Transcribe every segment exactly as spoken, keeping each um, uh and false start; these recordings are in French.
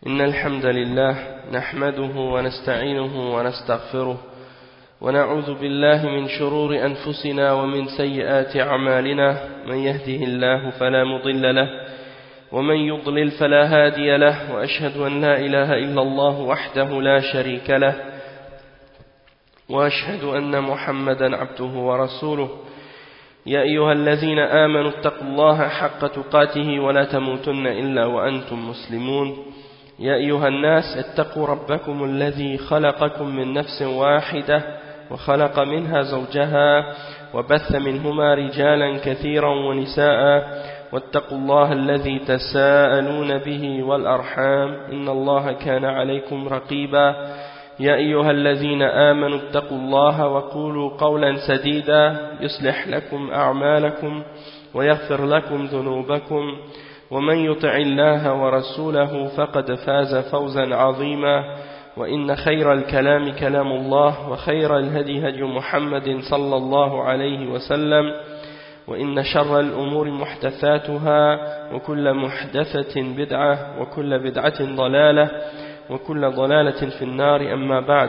إن الحمد لله نحمده ونستعينه ونستغفره ونعوذ بالله من شرور أنفسنا ومن سيئات أعمالنا من يهده الله فلا مضل له ومن يضلل فلا هادي له وأشهد أن لا إله إلا الله وحده لا شريك له وأشهد أن محمدا عبده ورسوله يا أيها الذين آمنوا اتقوا الله حق تقاته ولا تموتن إلا وأنتم مسلمون يا أيها الناس اتقوا ربكم الذي خلقكم من نفس واحدة وخلق منها زوجها وبث منهما رجالا كثيرا ونساء واتقوا الله الذي تساءلون به والأرحام إن الله كان عليكم رقيبا يا أيها الذين آمنوا اتقوا الله وقولوا قولا سديدا يصلح لكم أعمالكم ويغفر لكم ذنوبكم ومن يطع الله ورسوله فقد فاز فوزا عظيما وإن خير الكلام كلام الله وخير الهدي هدي محمد صلى الله عليه وسلم وإن شر الأمور محدثاتها وكل محدثة بدعة وكل بدعة ضلالة وكل ضلالة في النار أما بعد.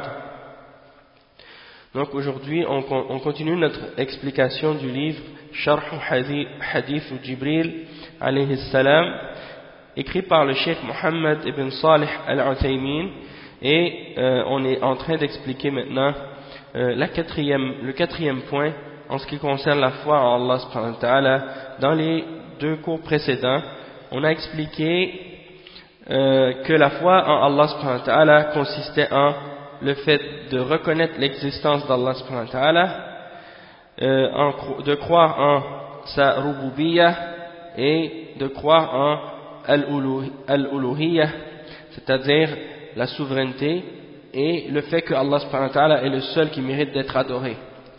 Donc aujourd'hui on, on continue notre explication du livre Sharh Hadith Jibril alayhi salam, écrit par le Cheikh Mohammed ibn Salih al-Uthaymin, et euh, on est en train d'expliquer maintenant euh, la quatrième, le quatrième point en ce qui concerne la foi en Allah subhanahu wa ta'ala. Dans les deux cours précédents on a expliqué euh, que la foi en Allah subhanahu wa ta'ala consistait en le fait de reconnaître l'existence d'Allah subhanahu wa ta'ala, euh, en, de croire en sa rububiyyah et de croire en al-uluhiyyah, c'est-à-dire la souveraineté et le fait que Allah subhanahu wa ta'ala est le seul qui mérite d'être adoré.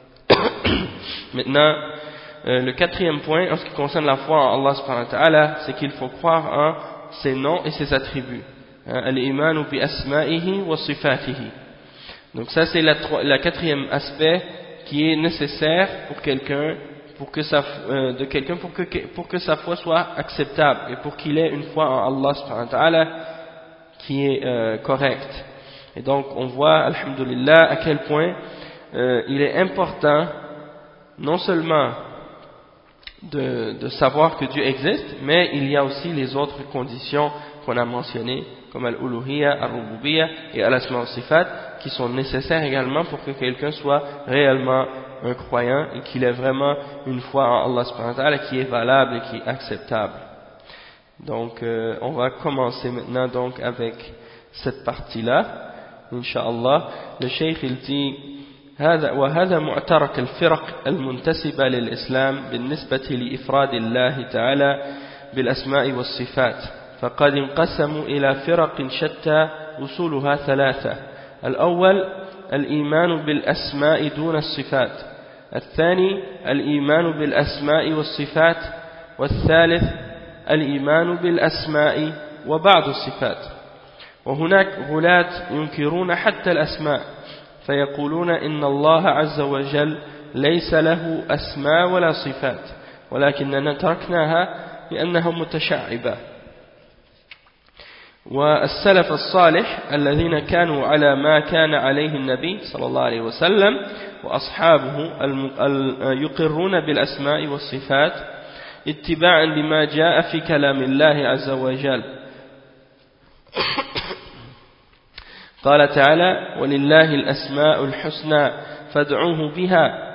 Maintenant, euh, le quatrième point en ce qui concerne la foi en Allah subhanahu wa ta'ala, c'est qu'il faut croire en ses noms et ses attributs. Al-imanu bi asma'ihi wa sifatihi. Donc ça c'est la, la quatrième aspect qui est nécessaire pour quelqu'un, pour que sa, euh, de quelqu'un pour que, pour que sa foi soit acceptable et pour qu'il ait une foi en Allah subhanahu wa ta'ala qui est euh, correcte. Et donc on voit, alhamdulillah, à quel point euh, il est important non seulement de, de savoir que Dieu existe, mais il y a aussi les autres conditions qu'on a mentionnées, comme al-uluhiyyah, al-rububiyyah et al-asma wa sifat, qui sont nécessaires également pour que quelqu'un soit réellement un croyant et qu'il ait vraiment une foi en Allah subhanahu wa ta'ala qui est valable et qui est acceptable. Donc euh, on va commencer maintenant donc avec cette partie-là, Inch'Allah. Le Cheikh il dit هذا وهذا معترك الفرق المنتسبة للإسلام بالنسبة لإفراد الله تعالى بالأسماء والصفات، فقد انقسموا إلى فرق شتى أصولها ثلاثة: الأول الإيمان بالأسماء دون الصفات، الثاني الإيمان بالأسماء والصفات، والثالث الإيمان بالأسماء وبعض الصفات. وهناك غلاة ينكرون حتى الأسماء فيقولون إن الله عز وجل ليس له أسماء ولا صفات ولكننا تركناها لأنها متشعبة. والسلف الصالح الذين كانوا على ما كان عليه النبي صلى الله عليه وسلم وأصحابه يقرون بالأسماء والصفات اتباعا لما جاء في كلام الله عز وجل. قال تعالى: ولله الأسماء الحسنى فادعوه بها.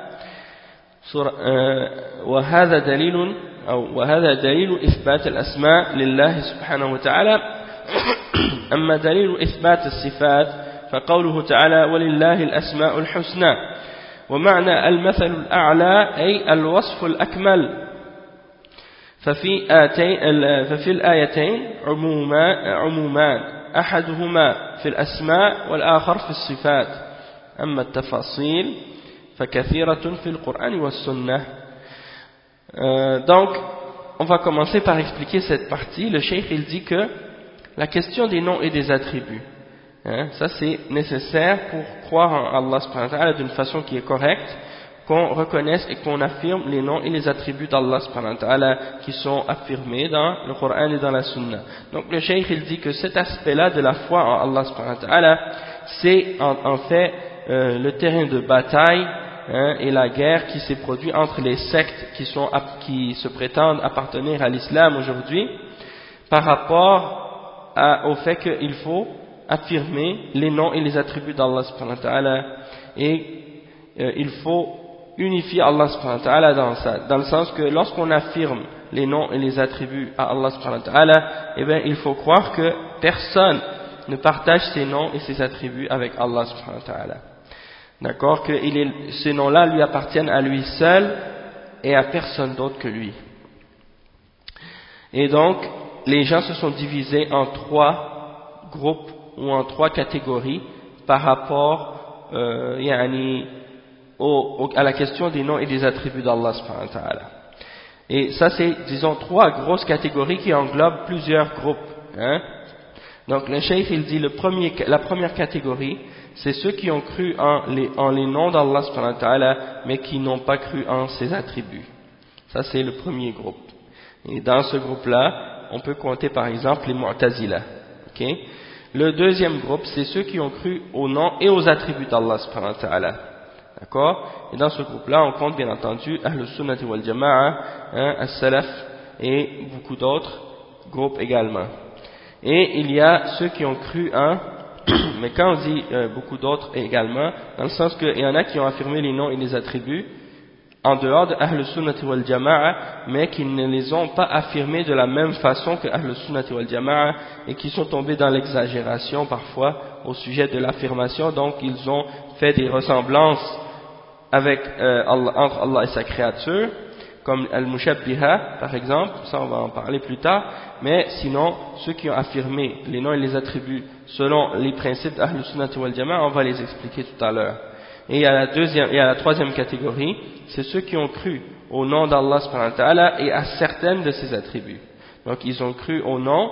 وهذا دليل أو وهذا دليل إثبات الأسماء لله سبحانه وتعالى. أما دليل إثبات الصفات فقوله تعالى: ولله الأسماء الحسنى، ومعنى المثل الأعلى أي الوصف الأكمل. ففي آتين ففي الآيتين عموما عمومان أحدهما في الأسماء والآخر في الصفات، أما التفاصيل فكثيرة في القرآن والسنة. euh, donc on va commencer par expliquer cette partie. Le cheikh il dit que la question des noms et des attributs, hein, ça c'est nécessaire pour croire en Allah subhanahu wa ta'ala d'une façon qui est correcte. qu'on reconnaisse et qu'on affirme les noms et les attributs d'Allah subhanahu wa ta'ala qui sont affirmés dans le Coran et dans la Sunna. Donc le cheikh il dit que cet aspect-là de la foi en Allah subhanahu wa ta'ala, c'est en, en fait euh, le terrain de bataille hein, et la guerre qui s'est produite entre les sectes qui, sont, qui se prétendent appartenir à l'islam aujourd'hui par rapport à, au fait qu'il faut affirmer les noms et les attributs d'Allah subhanahu wa ta'ala et euh, il faut unifier Allah subhanahu wa ta'ala dans ça, dans le sens que lorsqu'on affirme les noms et les attributs à Allah subhanahu wa ta'ala, eh bien il faut croire que personne ne partage ces noms et ces attributs avec Allah subhanahu wa ta'ala. D'accord, que il est, ces noms-là lui appartiennent à lui seul et à personne d'autre que lui. Et donc, les gens se sont divisés en trois groupes ou en trois catégories par rapport euh, yani, au, au, à la question des noms et des attributs d'Allah subhanahu wa ta'ala. Et ça c'est, disons, trois grosses catégories qui englobent plusieurs groupes. Hein. Donc le cheikh il dit le premier, la première catégorie, c'est ceux qui ont cru en les, en les noms d'Allah subhanahu wa ta'ala, mais qui n'ont pas cru en ses attributs. Ça c'est le premier groupe. Et dans ce groupe-là, on peut compter par exemple les Mu'tazila. Okay? Le deuxième groupe, c'est ceux qui ont cru aux noms et aux attributs d'Allah subhanahu wa ta'ala. D'accord? Et dans ce groupe-là, on compte bien entendu Ahl Sunnati wal Jama'a, hein, As-Salaf et beaucoup d'autres groupes également. Et il y a ceux qui ont cru en, mais quand on dit euh, beaucoup d'autres également, dans le sens qu'il y en a qui ont affirmé les noms et les attributs en dehors de Ahl Sunnati wal Jama'a, mais qui ne les ont pas affirmés de la même façon que Ahl Sunnati wal Jama'a et qui sont tombés dans l'exagération parfois au sujet de l'affirmation. Donc ils ont fait des ressemblances avec, euh, Allah, entre Allah et sa créature, comme Al-Mushabbiha par exemple, ça on va en parler plus tard, mais sinon ceux qui ont affirmé les noms et les attributs selon les principes d'Ahl Sunnati wal Jama'a, on va les expliquer tout à l'heure. Et il y a la deuxième, il y a la troisième catégorie, c'est ceux qui ont cru au nom d'Allah subhanahu wa ta'ala et à certaines de ses attributs. Donc ils ont cru au nom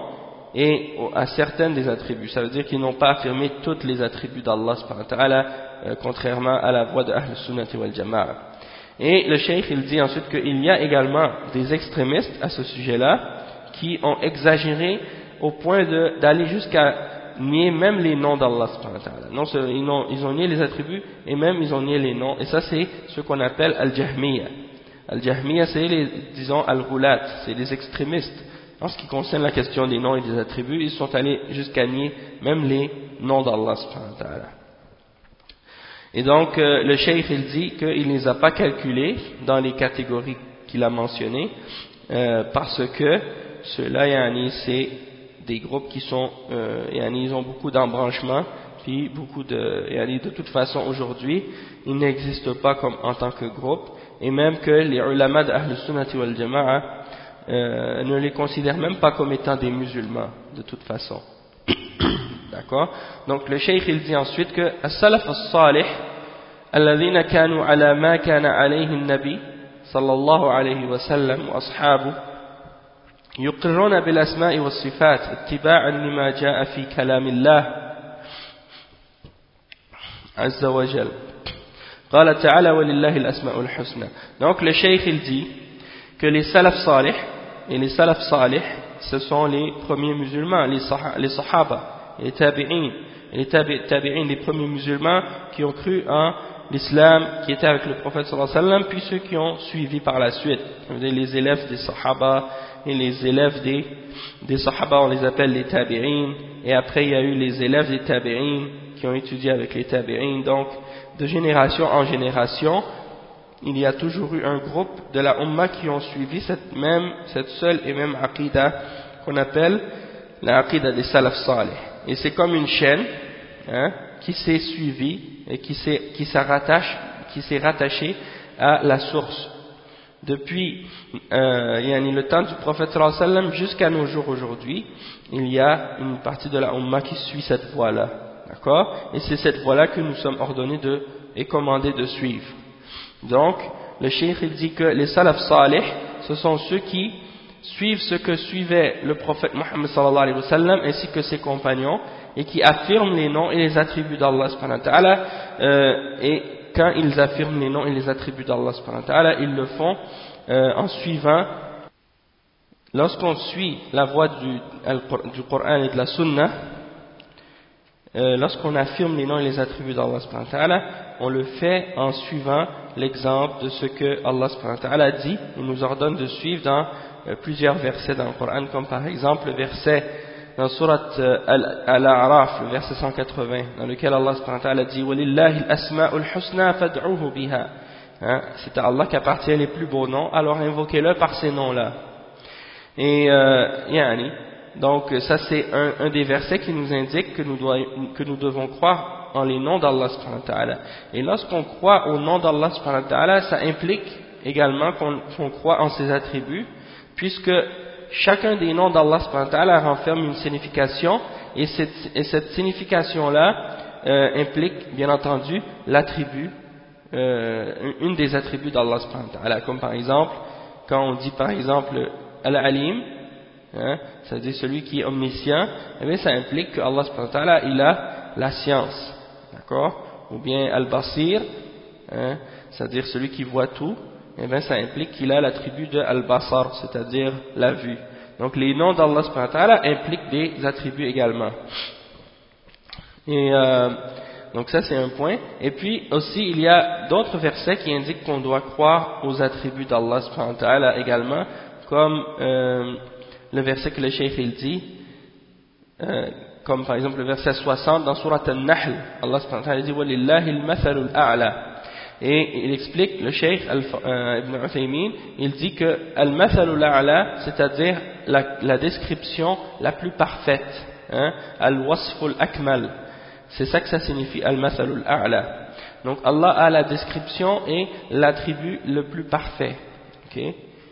et à certaines des attributs. Ça veut dire qu'ils n'ont pas affirmé tous les attributs d'Allah subhanahu wa ta'ala, euh, contrairement à la voie de Ahl Sunnati wal Jama'a. Et le cheikh il dit ensuite qu'il y a également des extrémistes à ce sujet-là qui ont exagéré au point d'aller jusqu'à nier même les noms d'Allah subhanahu wa ta'ala. Non, ils ont, ils ont nié les attributs et même ils ont nié les noms. Et ça c'est ce qu'on appelle Al-Jahmiya. Al-Jahmiya c'est les, disons, Al-Ghulat, c'est les extrémistes. En ce qui concerne la question des noms et des attributs, ils sont allés jusqu'à nier même les noms d'Allah subhanahu wa ta'ala. Et donc euh, le cheikh il dit qu'il ne les a pas calculés dans les catégories qu'il a mentionnées euh, parce que ceux-là, yani, c'est des groupes qui sont, euh, yani, ils ont beaucoup d'embranchements, puis beaucoup de, yani, de toute façon aujourd'hui, ils n'existent pas comme en tant que groupe, et même que les ulama d'Ahl Sunnati wal Jama'a euh, ne les considèrent même pas comme étant des musulmans, de toute façon. D'accord? Donc le cheikh il dit ensuite que as-salaf as-salih alladhina kanu ala ma kana alayhi an-nabi sallallahu alayhi wa sallam wa ashabu يقرون بالأسماء والصفات اتباعا لما جاء في كلام الله عز وجل قال تعالى ولله الأسماء الحسنى. Donc le cheikh il dit que les salaf salih et les salaf salih ce sont les premiers musulmans, les, sah les sahaba, les tabi'in, les tabi'in, les premiers musulmans qui ont cru en l'islam qui était avec le prophète sallallahu alayhi wa sallam, puis ceux qui ont suivi par la suite, les élèves des sahaba et les élèves des, des sahaba, on les appelle les tabi'in, et après il y a eu les élèves des tabi'in qui ont étudié avec les tabi'in. Donc de génération en génération il y a toujours eu un groupe de la Ummah qui ont suivi cette même, cette seule et même aqidah qu'on appelle la aqidah des salaf salih. Et c'est comme une chaîne hein, qui s'est suivie et qui s'est qui s'est rattache, qui s'est rattachée à la source. Depuis euh, yani le temps du prophète sallallahu alayhi wa sallam jusqu'à nos jours aujourd'hui, il y a une partie de la Ummah qui suit cette voie-là. D'accord? Et c'est cette voie-là que nous sommes ordonnés de, et commandés de suivre. Donc, le cheikh il dit que les salaf salih, ce sont ceux qui suivent ce que suivait le prophète Muhammad sallallahu alayhi wa sallam ainsi que ses compagnons et qui affirment les noms et les attributs d'Allah subhanahu wa ta'ala euh, et quand ils affirment les noms et les attributs d'Allah subhanahu wa ta'ala, ils le font euh, en suivant, lorsqu'on suit la voie du, du Coran et de la Sunna, euh, lorsqu'on affirme les noms et les attributs d'Allah subhanahu wa ta'ala, on le fait en suivant l'exemple de ce que Allah subhanahu wa ta'ala dit. Il nous ordonne de suivre dans euh, plusieurs versets dans le Coran, comme par exemple le verset dans Surat euh, Al-A'raf, le verset cent quatre-vingts, dans lequel Allah subhanahu wa ta'ala dit وَلِلَّهِ الْأَسْمَاءُ الْحُسْنَى فَادْعُوهُ بِهَا. Hein, c'est à Allah qu'appartient les plus beaux noms, alors invoquez-le par ces noms-là. Et euh, yani, donc ça c'est un, un des versets qui nous indique que nous, doit, que nous devons croire en les noms d'Allah subhanahu wa ta'ala. Et lorsqu'on croit au nom d'Allah subhanahu wa ta'ala, ça implique également qu'on, qu'on croit en ses attributs, puisque chacun des noms d'Allah subhanahu wa ta'ala renferme une signification, et cette, et cette signification-là euh, implique bien entendu l'attribut, euh, une des attributs d'Allah subhanahu wa ta'ala, comme par exemple quand on dit par exemple Al-Alim, hein, c'est-à-dire celui qui est omniscient, eh bien ça implique que Allah subhanahu wa ta'ala il a la science, d'accord, ou bien Al-Basir, hein, c'est-à-dire celui qui voit tout, eh bien ça implique qu'il a l'attribut de Al-Basar, c'est-à-dire la vue. Donc les noms d'Allah subhanahu wa ta'ala impliquent des attributs également. Et euh, donc ça c'est un point. Et puis aussi il y a d'autres versets qui indiquent qu'on doit croire aux attributs d'Allah subhanahu wa ta'ala également, comme euh, le verset que le cheikh il dit, euh, comme par exemple le verset soixante dans Surat An-Nahl, Allah subhanahu wa ta'ala dit وَلِلَّهِ الْمَثَلُ الْأَعْلَى. Et il explique, le cheikh euh, Ibn Uthaymin, il dit que Al-Mathalu al-A'la, c'est-à-dire la, la description la plus parfaite, hein, Al-Wasfu al-Akmal, c'est ça que ça signifie, Al-Mathalu al-A'la. Donc Allah a la description et l'attribut le plus parfait. Ok.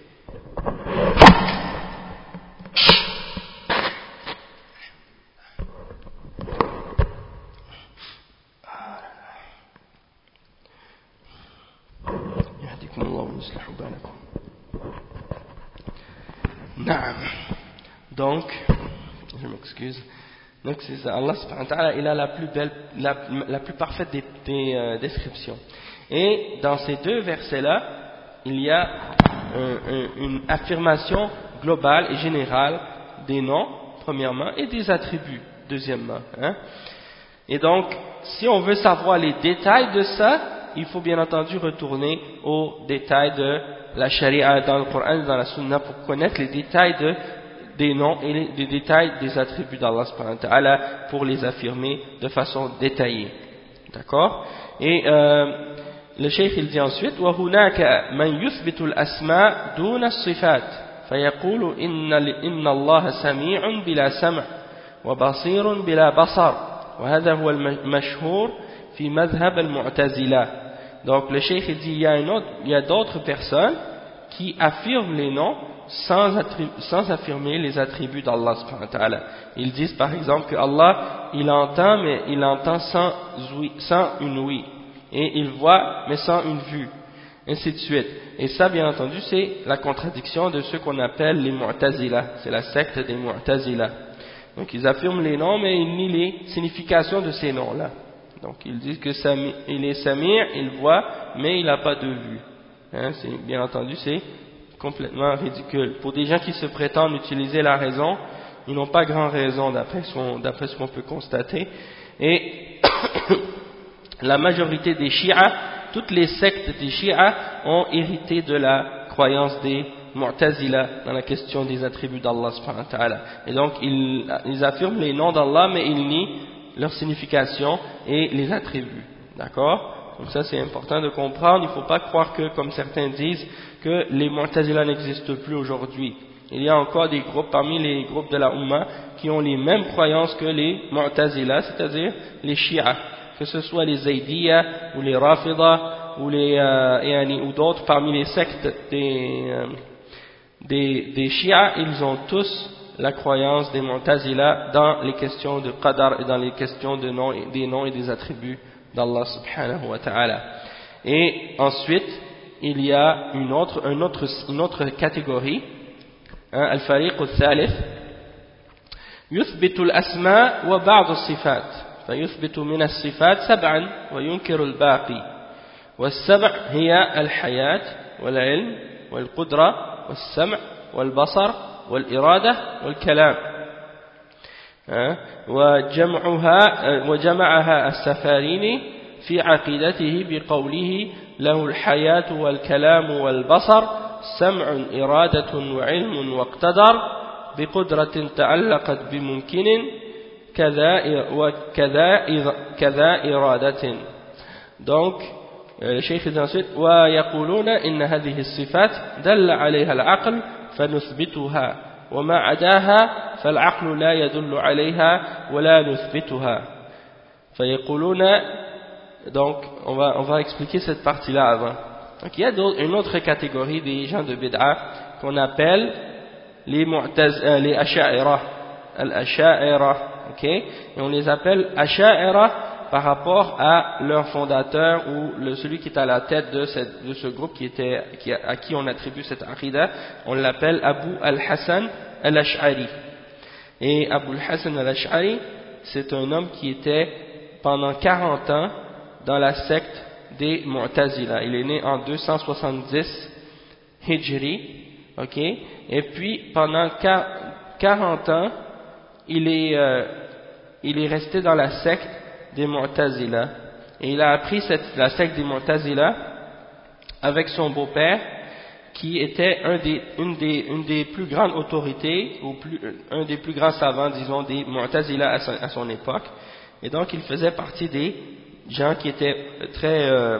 Donc, je m'excuse. Donc c'est ça, Allah subhanahu wa ta'ala, il a la plus belle, la, la plus parfaite des, des euh, descriptions. Et dans ces deux versets-là, il y a un, un, une affirmation globale et générale des noms, premièrement, et des attributs, deuxièmement. Hein. Et donc, si on veut savoir les détails de ça, il faut bien entendu retourner aux détails de la charia dans le Coran et dans la Sunna pour connaître les détails de, des noms et les, les détails des attributs d'Allah subhanahu wa ta'ala pour les affirmer de façon détaillée. D'accord? Et euh, le cheikh il dit ensuite وَهُنَاكَ مَنْ يُثْبِتُ الْأَسْمَاء دُونَ الصِّفَاتِ فَيَقُولُ إِنَّ, إن الله سميع بلا سمع وبصير بلا بصر وهذا هو المشهور في مذهب المعتزلة. Donc le cheikh il dit il y a, un autre, il y a d'autres personnes qui affirment les noms sans, sans affirmer les attributs d'Allah subhanahu wa ta'ala. Ils disent par exemple que Allah il entend mais il entend sans, sans une ouïe, et il voit mais sans une vue, ainsi de suite. Et ça bien entendu c'est la contradiction de ceux qu'on appelle les Mu'tazila, c'est la secte des Mu'tazila. Donc ils affirment les noms mais ils nient les significations de ces noms là. Donc ils disent que Sami, il est Samir, il voit, mais il n'a pas de vue. Hein, c'est, bien entendu, c'est complètement ridicule. Pour des gens qui se prétendent utiliser la raison, ils n'ont pas grand raison d'après ce, d'après ce qu'on peut constater. Et la majorité des Shi'a, toutes les sectes des Shi'a ont hérité de la croyance des Mu'tazila dans la question des attributs d'Allah subhanahu wa ta'ala. Et donc ils, ils affirment les noms d'Allah, mais ils nient leur signification et les attributs. D'accord? Donc ça c'est important de comprendre. Il ne faut pas croire que, comme certains disent, que les Mu'tazila n'existent plus aujourd'hui. Il y a encore des groupes parmi les groupes de la Ummah qui ont les mêmes croyances que les Mu'tazila, c'est-à-dire les Shia, que ce soit les Zaydiyya ou les Rafida ou les euh, ou d'autres parmi les sectes des, euh, des, des Shia. Ils ont tous la croyance des Mu'tazila dans les questions de Qadar et dans les questions de nom, des noms et des attributs d'Allah subhanahu wa ta'ala. Et ensuite, il y a une autre, une autre, une autre catégorie, hein, al-fariq al-thalith, yuthbitu al-asma wa ba'd al-sifat, fa yuthbitu min al-sifat sab'an wa yunkiru al-baqi, والسبع هي الحياة والعلم والقدرة والسمع والبصر والإرادة والكلام. وجمعها وجمعها السفاريني في عقيدته بقوله له الحياة والكلام والبصر سمع إرادة وعلم واقتدر بقدرة تعلقت بممكن كذا وكذا كذا إرادة. Donc le cheikh dit ensuite ويقولون إن هذه الصفات دل عليها العقل فنثبتها وما عداها فالعقل لا يدل عليها ولا نثبتها. فيقولون donc on va on va expliquer cette partie là avant. Donc il y a une autre catégorie des gens de bid'a qu'on appelle les mu'taz euh, les asha'ira al-asha'ira, OK, et on les appelle asha'ira par rapport à leur fondateur ou le, celui qui est à la tête de, cette, de ce groupe qui était, qui, à qui on attribue cette aqidah. On l'appelle Abu al-Hassan al-Ash'ari. Et Abu al-Hassan al-Ash'ari, c'est un homme qui était pendant quarante ans dans la secte des Mu'tazila. Il est né en deux cent soixante-dix Hijri, ok, et puis pendant quarante ans, il est, euh, il est resté dans la secte des Mu'tazila, et il a appris cette, la secte des Mu'tazila avec son beau-père qui était un des, une, des, une des plus grandes autorités ou plus, un des plus grands savants, disons, des Mu'tazila à son, à son époque, et donc il faisait partie des gens qui étaient très euh,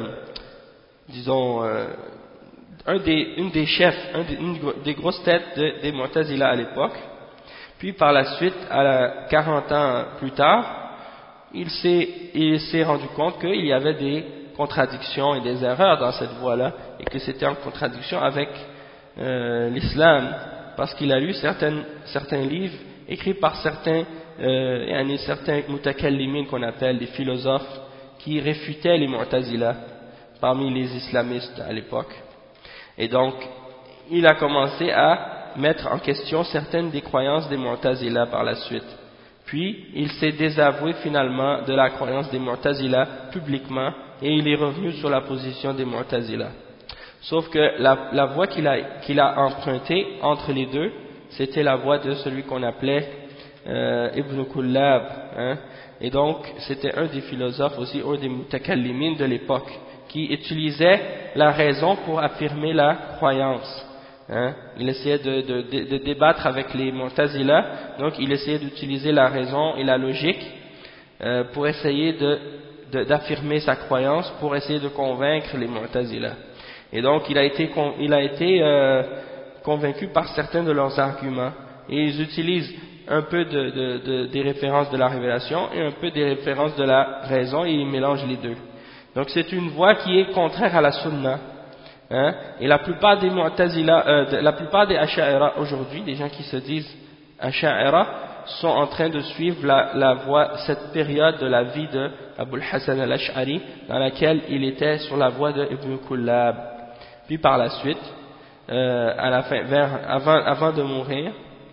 disons euh, un des, une des chefs, un des, une des grosses têtes de, des Mu'tazila à l'époque. Puis par la suite, à la, quarante ans plus tard, il s'est rendu compte qu'il y avait des contradictions et des erreurs dans cette voie-là, et que c'était en contradiction avec euh, l'islam, parce qu'il a lu certaines, certains livres écrits par certains, euh, certains mutakallimin qu'on appelle des philosophes, qui réfutaient les Mu'tazila parmi les islamistes à l'époque. Et donc, il a commencé à mettre en question certaines des croyances des Mu'tazila par la suite. Puis, il s'est désavoué finalement de la croyance des Mu'tazila publiquement, et il est revenu sur la position des Mu'tazila. Sauf que la, la voie qu'il a, qu'il a empruntée entre les deux, c'était la voie de celui qu'on appelait euh, Ibn Kullab, hein. Et donc, c'était un des philosophes aussi, un des mutakallimin de l'époque, qui utilisait la raison pour affirmer la croyance. Hein. Il essayait de, de, de, de débattre avec les Mu'tazila, donc il essayait d'utiliser la raison et la logique euh, pour essayer de, de, d'affirmer sa croyance, pour essayer de convaincre les Mu'tazila. Et donc, il a été, il a été euh, convaincu par certains de leurs arguments, et ils utilisent un peu de, de, de, des références de la révélation et un peu des références de la raison, et ils mélangent les deux. Donc c'est une voie qui est contraire à la sunna, hein, et la plupart des mu'tazila, euh, de, la plupart des asha'ira aujourd'hui, des gens qui se disent asha'ira, sont en train de suivre la, la voie, cette période de la vie de Abu al-Hassan al-Ash'ari, dans laquelle il était sur la voie de Ibn Kullab. Puis par la suite, euh, à la fin, vers, avant, avant de mourir,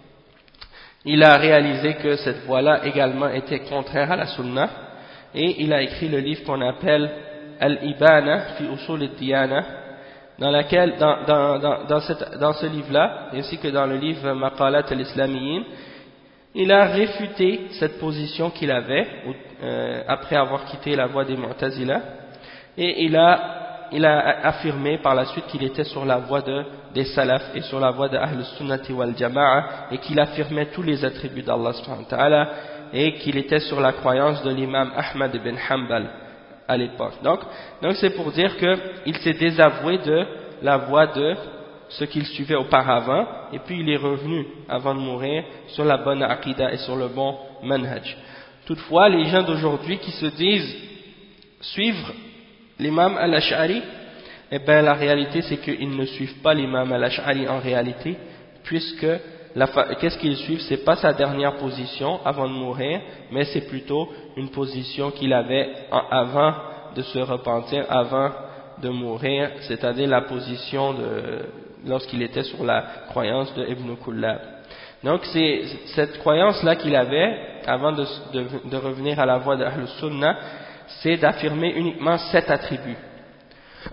il a réalisé que cette voie-là également était contraire à la sunna, et il a écrit le livre qu'on appelle Al-Ibana fi Usul al-Diyana, dans laquelle, dans, dans, dans, dans, cette, dans ce livre-là, ainsi que dans le livre Maqalat al-Islamiyin, il a réfuté cette position qu'il avait euh, après avoir quitté la voie des Mu'tazila, et il a il a affirmé par la suite qu'il était sur la voie de, des salafs et sur la voie de Ahl Sunnati wal Jama'a, et qu'il affirmait tous les attributs d'Allah subhanahu wa ta'ala, et qu'il était sur la croyance de l'imam Ahmad ibn Hanbal à l'époque. Donc, donc c'est pour dire qu'il s'est désavoué de la voie de ce qu'il suivait auparavant, et puis il est revenu avant de mourir sur la bonne aqidah et sur le bon manhaj. Toutefois, les gens d'aujourd'hui qui se disent suivre l'imam al-Ash'ari, eh bien la réalité c'est qu'ils ne suivent pas l'imam al-Ash'ari en réalité, puisque qu'est-ce qu'ils suivent, c'est pas sa dernière position avant de mourir, mais c'est plutôt une position qu'il avait en, avant de se repentir, avant de mourir, c'est-à-dire la position de lorsqu'il était sur la croyance de Ibn Kullab. Donc c'est cette croyance-là qu'il avait avant de, de, de revenir à la voie de Ahl Sunnah, c'est d'affirmer uniquement sept attributs.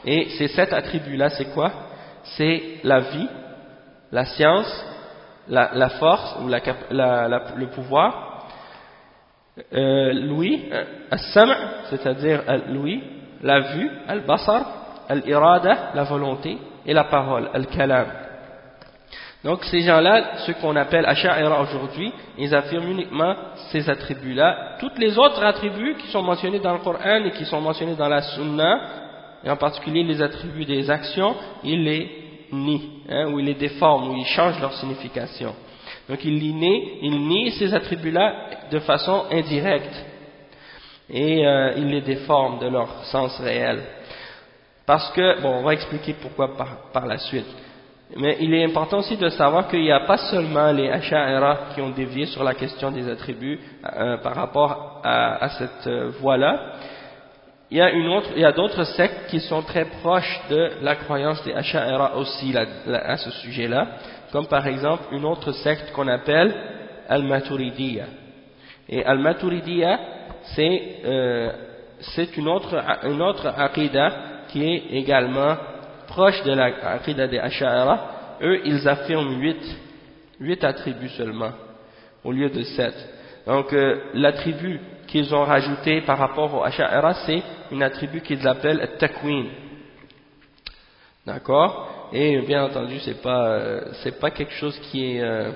Et ces sept attributs-là, c'est quoi? C'est la vie, la science, la, la force ou la, la, la, le pouvoir, euh, l'ouïe, al-sam', c'est-à-dire l'ouïe, la vue, al-basar, al-irada, la volonté, et la parole, al-kalam. Donc ces gens-là, ceux qu'on appelle Asha'ira aujourd'hui, ils affirment uniquement ces attributs-là. Tous les autres attributs qui sont mentionnés dans le Coran et qui sont mentionnés dans la Sunna, et en particulier les attributs des actions, ils les nient, hein, ou ils les déforment, ou ils changent leur signification. Donc ils les nient, ils nient ces attributs-là de façon indirecte, et euh, ils les déforment de leur sens réel. Parce que, bon, on va expliquer pourquoi par, par la suite. Mais il est important aussi de savoir qu'il n'y a pas seulement les Asha'ira qui ont dévié sur la question des attributs euh, par rapport à, à cette euh, voie-là. Il y a une autre, il y a d'autres sectes qui sont très proches de la croyance des Asha'ira aussi là, là, à ce sujet-là, comme par exemple une autre secte qu'on appelle Al-Maturidiyya. Et Al-Maturidiyya, c'est euh, c'est une autre une autre aqida qui est également proche de la aqida des Asha'ira. Eux, ils affirment huit, huit attributs seulement, au lieu de sept. Donc, euh, l'attribut qu'ils ont rajouté par rapport aux Asha'ira, c'est une attribut qu'ils appellent At-Takwin. D'accord? Et bien entendu, c'est pas, euh, c'est pas quelque chose qui est, euh,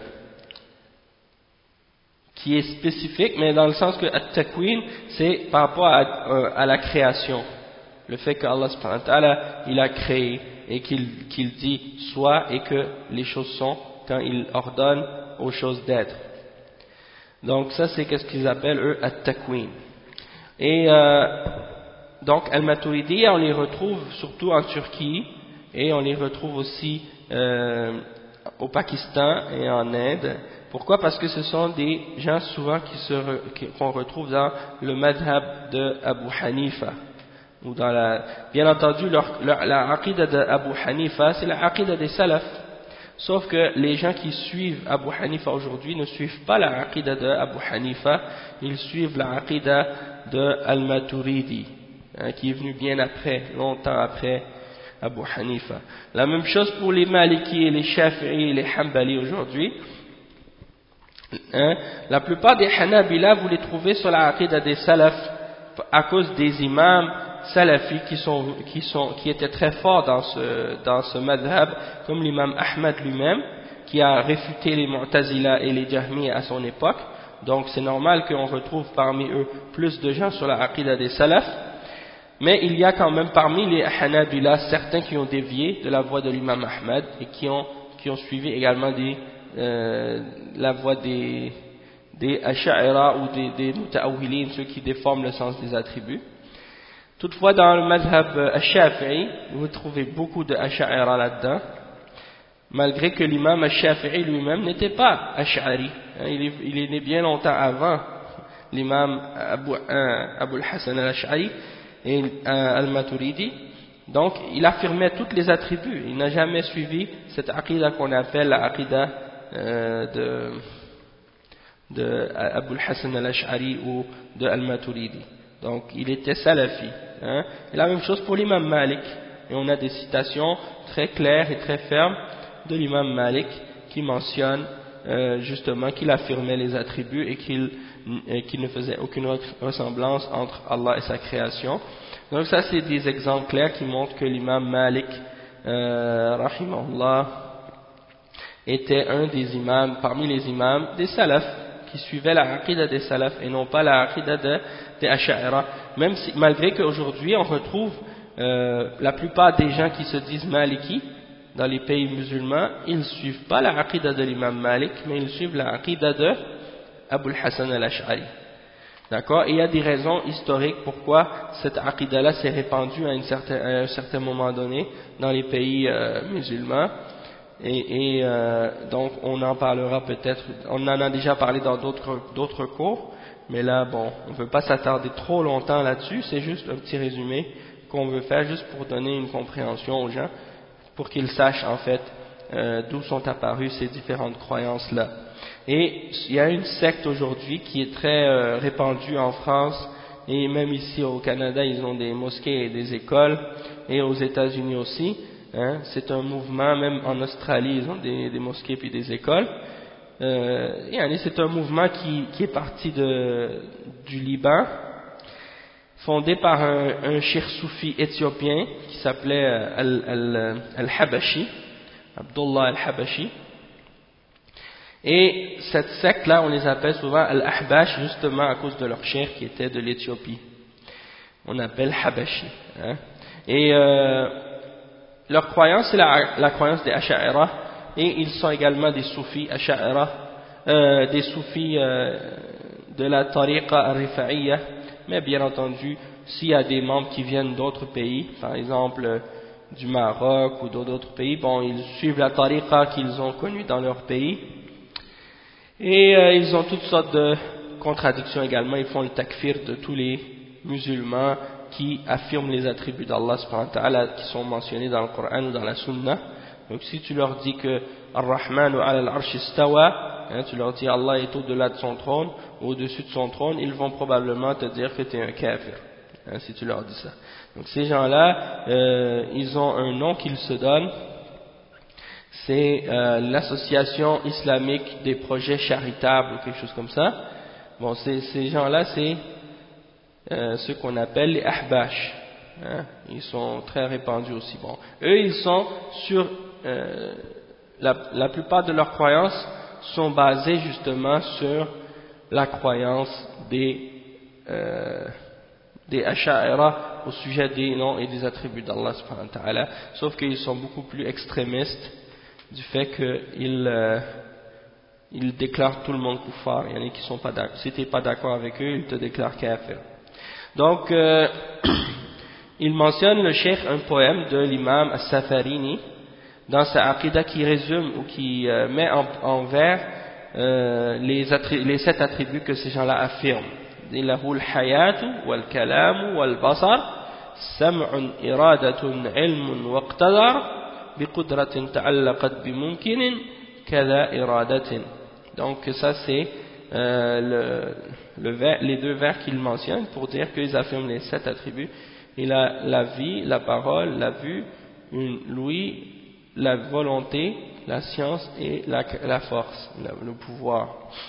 qui est spécifique, mais dans le sens que At-Takwin, c'est par rapport à, euh, à la création. Le fait qu'Allah subhanahu wa ta'ala, il a créé et qu'il qu'il dit soit et que les choses sont quand il ordonne aux choses d'être. Donc ça c'est qu'est-ce qu'ils appellent eux at-takwin. Et euh, donc al-Maturidiyya on les retrouve surtout en Turquie et on les retrouve aussi euh, au Pakistan et en Inde. Pourquoi? Parce que ce sont des gens souvent qui se re, qui, qu'on retrouve dans le madhab de Abu Hanifa. Ou dans la, bien entendu, leur, leur, la aqida d'Abu Hanifa, c'est la aqida des salaf. Sauf que les gens qui suivent Abu Hanifa aujourd'hui ne suivent pas la aqida d'Abu Hanifa, ils suivent la aqida de Al-Maturidi, hein, qui est venu bien après, longtemps après Abu Hanifa. La même chose pour les Maliki, les Shafi'i et les Hanbali aujourd'hui. Hein, la plupart des Hanabila, vous les trouvez sur la aqida des salaf à cause des imams salafis qui, sont, qui, sont, qui étaient très forts dans ce, dans ce madhab, comme l'imam Ahmad lui-même, qui a réfuté les Mu'tazila et les Jahmi à son époque. Donc c'est normal qu'on retrouve parmi eux plus de gens sur la aqida des salafs, mais il y a quand même parmi les Hanabila certains qui ont dévié de la voie de l'imam Ahmad et qui ont, qui ont suivi également des, euh, la voie des, des Asha'ira ou des, des Muta'awwilin, ceux qui déforment le sens des attributs. Toutefois, dans le madhab al-Shafi'i, vous trouvez beaucoup de Asha'ira là-dedans, malgré que l'imam al-Shafi'i lui-même n'était pas Ash'ari. Il est, il est né bien longtemps avant l'imam Abu, euh, Abu al-Hasan al-Ash'ari et euh, al-Maturidi. Donc, il affirmait tous les attributs. Il n'a jamais suivi cette aqida qu'on appelle la aqida euh, de, de Abu al-Hasan al-Ash'ari ou de al-Maturidi. Donc, il était salafi. Hein. Et la même chose pour l'imam Malik. Et on a des citations très claires et très fermes de l'imam Malik qui mentionne euh, justement qu'il affirmait les attributs et qu'il qu'il ne faisait aucune ressemblance entre Allah et sa création. Donc ça c'est des exemples clairs qui montrent que l'imam Malik euh, rahimahullah était un des imams, parmi les imams des salafs qui suivaient la aqida des salafs et non pas la aqida de, des Asha'ira, même si, malgré qu'aujourd'hui on retrouve euh, la plupart des gens qui se disent maliki dans les pays musulmans, ils ne suivent pas la aqida de l'imam Malik, mais ils suivent la aqida de Abu al-Hasan al-Ash'ari. D'accord? Et il y a des raisons historiques pourquoi cette aqida-là s'est répandue à, une certaine, à un certain moment donné dans les pays euh, musulmans. Et, et euh, donc on en parlera peut-être, on en a déjà parlé dans d'autres d'autres cours, mais là bon, on ne veut pas s'attarder trop longtemps là-dessus, c'est juste un petit résumé qu'on veut faire juste pour donner une compréhension aux gens, pour qu'ils sachent en fait euh, d'où sont apparues ces différentes croyances-là. Et il y a une secte aujourd'hui qui est très euh, répandue en France, et même ici au Canada ils ont des mosquées et des écoles, et aux États-Unis aussi, hein, c'est un mouvement, même en Australie ils ont des, des mosquées puis des écoles. Euh, c'est un mouvement qui, qui est parti de, du Liban, fondé par un, un cheikh soufi éthiopien qui s'appelait Al-Habashi, Abdullah Al-Habashi. Et cette secte-là, on les appelle souvent Al-Ahbash, justement à cause de leur cheikh qui était de l'Éthiopie. On appelle Habashi. Hein. Et euh, leur croyance, c'est la, la croyance des Asha'ira, et ils sont également des soufis Asha'ira, euh, des soufis euh, de la tariqa al-Rifa'iyya, mais bien entendu, s'il y a des membres qui viennent d'autres pays, par exemple euh, du Maroc ou d'autres pays, bon, ils suivent la tariqa qu'ils ont connue dans leur pays, et euh, ils ont toutes sortes de contradictions également. Ils font le takfir de tous les musulmans qui affirment les attributs d'Allah subhanahu wa ta'ala qui sont mentionnés dans le Coran ou dans la Sunna. Donc si tu leur dis que Ar-Rahman ou ala al-Arsh istawa, hein, tu leur dis Allah est au-delà de son trône ou au-dessus de son trône, ils vont probablement te dire que tu es un kafir, hein, si tu leur dis ça. Donc ces gens-là, euh, ils ont un nom qu'ils se donnent, c'est euh, l'association islamique des projets charitables ou quelque chose comme ça. Bon, ces, ces gens-là, c'est euh, ceux qu'on appelle les Ahbash. Hein, ils sont très répandus aussi. Bon, eux, ils sont sur euh, la, la plupart de leurs croyances sont basées justement sur la croyance des euh, des Asha'ira au sujet des noms et des attributs d'Allah subhanahu wa ta'ala, sauf qu'ils sont beaucoup plus extrémistes du fait qu'ils euh, ils déclarent tout le monde kuffar. Il y en a qui sont pas d'accord. Si tu n'es pas d'accord avec eux, ils te déclarent kafir. Donc euh, il mentionne le cheikh un poème de l'imam As-Safarini dans sa Aqidah qui résume ou qui euh, met en, en vers euh, les, les sept attributs que ces gens-là affirment. Lahu al-hayatu wal-kalamu wal-basar sam'un iradatun ilmun waqtadar biqudratin ta'allaqat bimumkinin kada iradatin. Donc ça c'est euh, le, le vers, les deux vers qu'il mentionne pour dire qu'ils affirment les sept attributs. Il a la vie, la parole, la vue, une, l'ouïe, la volonté, la science et la, la force, la, le pouvoir.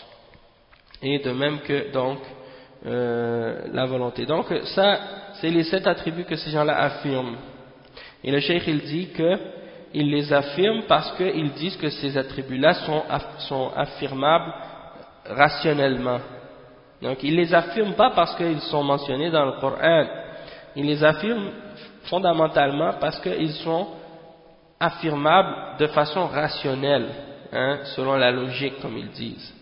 Et de même que donc euh, la volonté. Donc ça, c'est les sept attributs que ces gens-là affirment. Et le cheikh il dit que ils les affirment parce qu'ils disent que ces attributs-là sont, sont affirmables rationnellement. Donc ils les affirment pas parce qu'ils sont mentionnés dans le Coran. Ils les affirment fondamentalement parce qu'ils sont affirmables de façon rationnelle, hein, selon la logique, comme ils disent.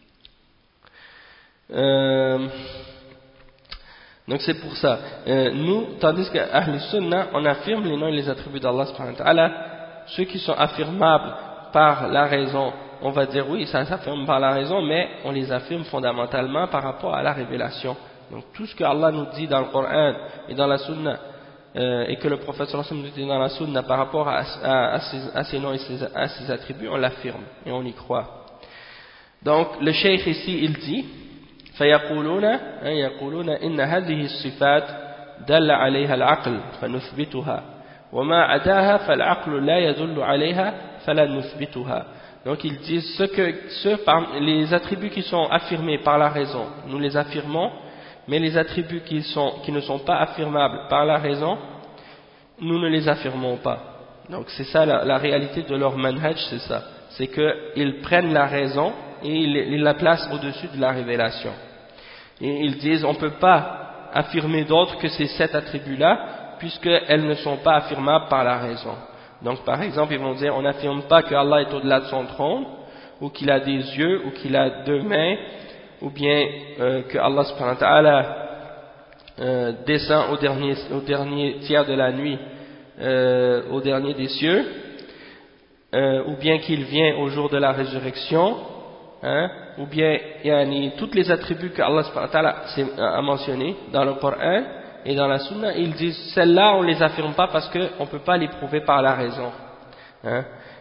Euh, donc c'est pour ça. Euh, nous, tandis qu'à Ahl Sunnah, on affirme les noms et les attributs d'Allah subhanahu wa ta'ala, ceux qui sont affirmables par la raison, on va dire oui, ça s'affirme par la raison, mais on les affirme fondamentalement par rapport à la révélation. Donc tout ce que Allah nous dit dans le Coran et dans la Sunna, euh, et que le prophète sallallahu alayhi wa sallam nous dit dans la Sunna par rapport à, à, à, ses, à ses noms et ses, à ses attributs, on l'affirme et on y croit. Donc le cheikh ici il dit فيقولون يقولون إن هذه الصفات دل عليها العقل فنثبتها وما عداها فالعقل لا يدل عليها فلا نثبتها. Donc ils disent ce que, ce, par, les attributs qui sont affirmés par la raison, nous les affirmons, mais les attributs qui, sont, qui ne sont pas affirmables par la raison, nous ne les affirmons pas. Donc c'est ça la, la réalité de leur manhaj, c'est ça. C'est qu'ils prennent la raison et ils, ils la placent au-dessus de la révélation. Et ils disent on ne peut pas affirmer d'autres que ces sept attributs-là, puisqu'elles ne sont pas affirmables par la raison. Donc par exemple, ils vont dire on n'affirme pas que Allah est au-delà de son trône, ou qu'il a des yeux, ou qu'il a deux mains, ou bien euh, que Allah subhanahu wa ta'ala euh, descend au dernier, au dernier tiers de la nuit, euh, au dernier des cieux, euh, ou bien qu'il vient au jour de la résurrection, hein, ou bien yani, tous les attributs que Allah subhanahu wa ta'ala a mentionnés dans le Coran et dans la Sunna, ils disent celles-là on les affirme pas parce qu'on ne peut pas les prouver par la raison, hein.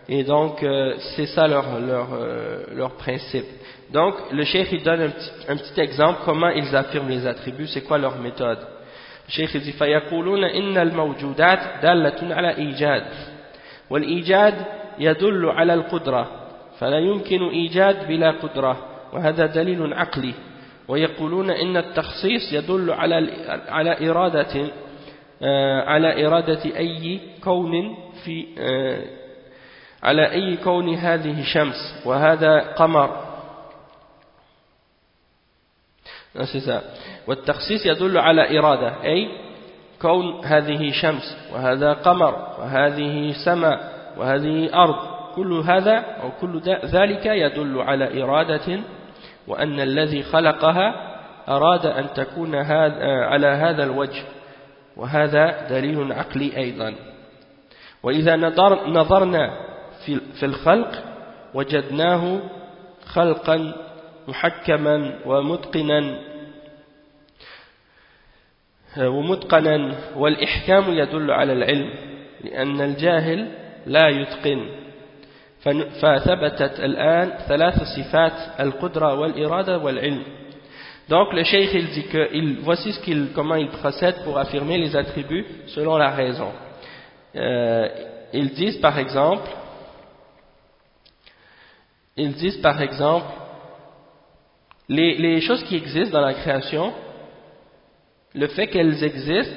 et donc euh, c'est ça leur, leur, euh, leur principe. Donc le cheikh il donne un petit, un petit exemple comment ils affirment les attributs, c'est quoi leur méthode. Le cheikh il dit فيقولون إن الموجودات دالة على إيجاد والإيجاد يدل على القدرة فلا يمكن إيجاد بلا قدرة وهذا دليل عقلي ويقولون إن التخصيص يدل على على إرادة على إرادة أي كون في على أي كون هذه شمس وهذا قمر. c'est ça. والتخصيص يدل على إرادة أي كون هذه شمس وهذا قمر وهذه سماء وهذه أرض كل هذا أو كل ذلك يدل على إرادة وأن الذي خلقها أراد أن تكون على هذا الوجه وهذا دليل عقلي أيضا. وإذا نظرنا في الخلق وجدناه خلقا محكما ومتقنا ومتقنا والإحكام يدل على العلم لأن الجاهل لا يتقن فثبتت الآن ثلاث صفات القدرة والإرادة والعلم. Donc le cheikh il dit que il, voici ce qu'il, comment il procède pour affirmer les attributs selon la raison. Euh, ils disent par exemple ils disent par exemple les, les choses qui existent dans la création, le fait qu'elles existent,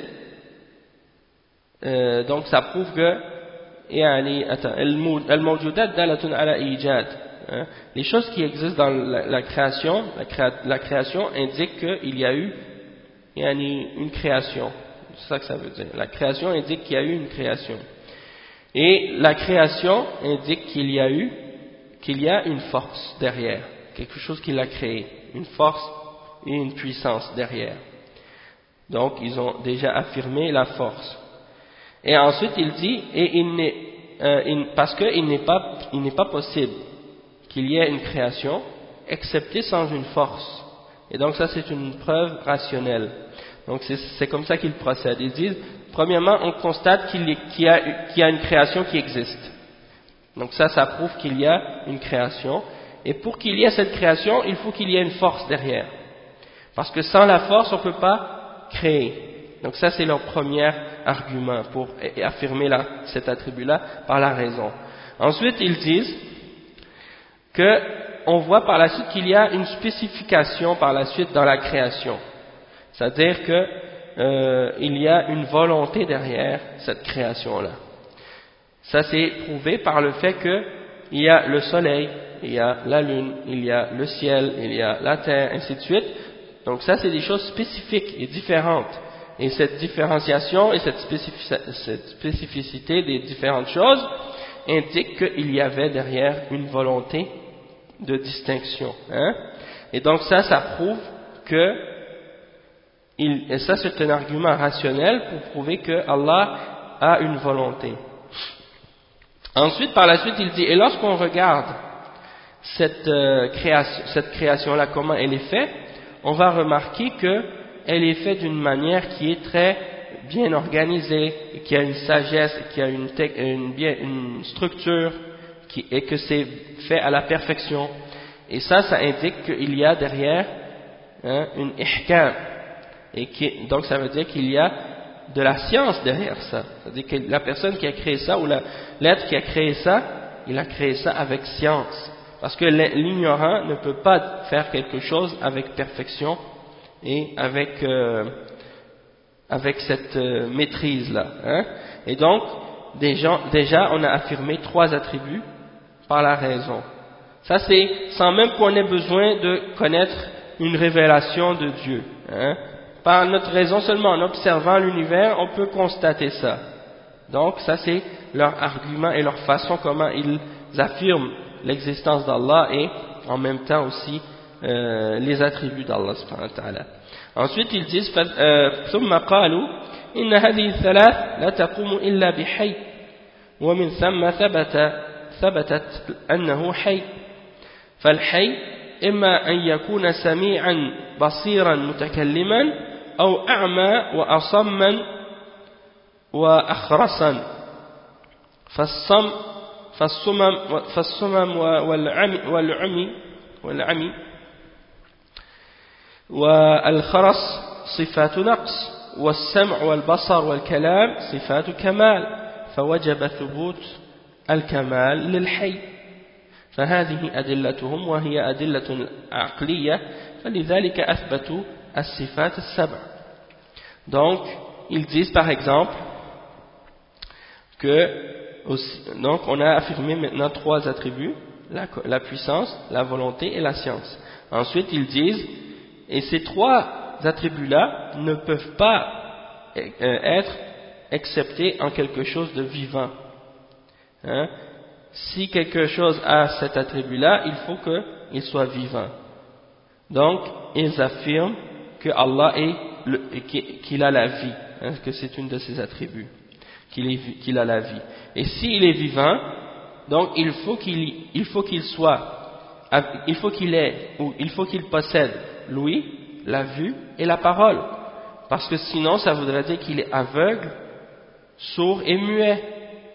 euh, donc ça prouve que يعني الموجودات دالة على إيجاد. Les choses qui existent dans la, la création, la, créa, la création indique qu'il y a eu يعني, une création. C'est ça que ça veut dire. La création indique qu'il y a eu une création. Et la création indique qu'il y a eu, qu'il y a une force derrière, quelque chose qui l'a créé, une force et une puissance derrière. Donc ils ont déjà affirmé la force. Et ensuite il dit, et il n'est, euh, il, parce qu'il n'est pas, il n'est pas possible qu'il y ait une création, excepté sans une force. Et donc ça c'est une preuve rationnelle. Donc c'est comme ça qu'ils procèdent. Ils disent, premièrement, on constate qu'il y, qu'il y, a, qu'il y a une création qui existe. Donc ça, ça prouve qu'il y a une création. Et pour qu'il y ait cette création, il faut qu'il y ait une force derrière. Parce que sans la force, on ne peut pas créer. Donc ça, c'est leur premier argument pour affirmer la, cet attribut-là par la raison. Ensuite, ils disent que on voit par la suite qu'il y a une spécification par la suite dans la création. C'est-à-dire que euh, il y a une volonté derrière cette création-là. Ça c'est prouvé par le fait que il y a le soleil, il y a la lune, il y a le ciel, il y a la terre, ainsi de suite. Donc ça c'est des choses spécifiques et différentes. Et cette différenciation et cette, spécific cette spécificité des différentes choses indique qu'il y avait derrière une volonté de distinction. Hein? Et donc ça, ça prouve que, il, et ça c'est un argument rationnel pour prouver que Allah a une volonté. Ensuite, par la suite, il dit, et lorsqu'on regarde cette, euh, création, cette création-là, comment elle est faite, on va remarquer qu'elle est faite d'une manière qui est très bien organisée, qui a une sagesse, qui a une, une, bien, une structure, qui, et que c'est fait à la perfection. Et ça, ça indique qu'il y a derrière hein, une ihkam. Et qui, donc ça veut dire qu'il y a de la science derrière ça. C'est-à-dire que la personne qui a créé ça, ou l'être qui a créé ça, il a créé ça avec science. Parce que l'ignorant ne peut pas faire quelque chose avec perfection et avec, euh, avec cette euh, maîtrise-là. Hein. Et donc, déjà, déjà, on a affirmé trois attributs par la raison. Ça, c'est sans même qu'on ait besoin de connaître une révélation de Dieu. Hein. Par notre raison seulement, en observant l'univers, on peut constater ça. Donc, ça c'est leur argument et leur façon comment ils affirment l'existence d'Allah et en même temps aussi euh, les attributs d'Allah subhanahu wa ta'ala. Ensuite, ils disent ثم قالوا إن هذه الثلاث لا تقوم إلا بحي ومن ثم ثبت ثبتت أنه حي فالحي إما أن يكون سميعا بصيرا متكلما أو أعمى وأصما وأخرسا فالصم فالصمم فالصمم والعمي والعمي والعمي والخرس صفات نقص والسمع والبصر والكلام صفات كمال فوجب ثبوت الكمال للحي فهذه أدلتهم وهي أدلة عقلية فلذلك أثبتوا الصفات السبع. Donc ils disent par exemple que donc on a affirmé maintenant trois attributs, la, la puissance, la volonté et la science. Ensuite ils disent, et ces trois attributs-là ne peuvent pas être acceptés en quelque chose de vivant. Hein? Si quelque chose a cet attribut-là, il faut qu'il soit vivant. Donc ils affirment que Allah est le, qu'il a la vie, hein, que c'est une de ses attributs, qu'il, est, qu'il a la vie. Et s'il est vivant, donc il faut qu'il, il faut qu'il soit, il faut qu'il ait, ou il faut qu'il possède l'ouïe, la vue et la parole. Parce que sinon, ça voudrait dire qu'il est aveugle, sourd et muet.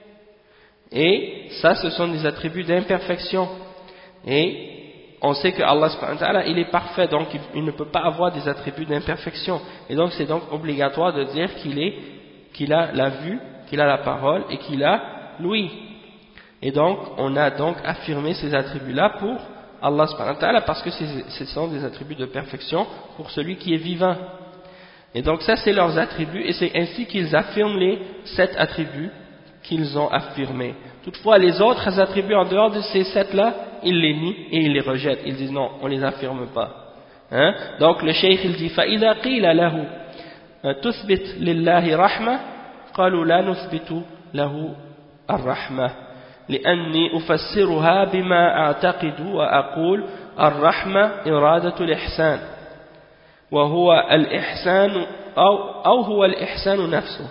Et ça, ce sont des attributs d'imperfection. Et on sait que Allah subhanahu wa ta'ala, il est parfait, donc il, il ne peut pas avoir des attributs d'imperfection. Et donc c'est donc obligatoire de dire qu'il est, qu'il a la vue, qu'il a la parole et qu'il a l'ouïe. Et donc on a donc affirmé ces attributs-là pour Allah subhanahu wa ta'ala parce que ce sont des attributs de perfection pour celui qui est vivant. Et donc ça c'est leurs attributs et c'est ainsi qu'ils affirment les sept attributs qu'ils ont affirmés. Toutefois les autres attributs en dehors de ces sept-là, ils les nient et ils les rejettent. Ils disent non, on ne les affirme pas. Hein? Donc le cheikh il dit فَإِذَا قِيلَ لَهُ تُثْبِتْ لِلَّهِ رَحْمَةً قالوا لا نثبت له الرحمة لأني أفسرها بما أعتقد وأقول الرحمة إرادة الإحسان وهو الإحسان أو, أو هو الإحسان نفسه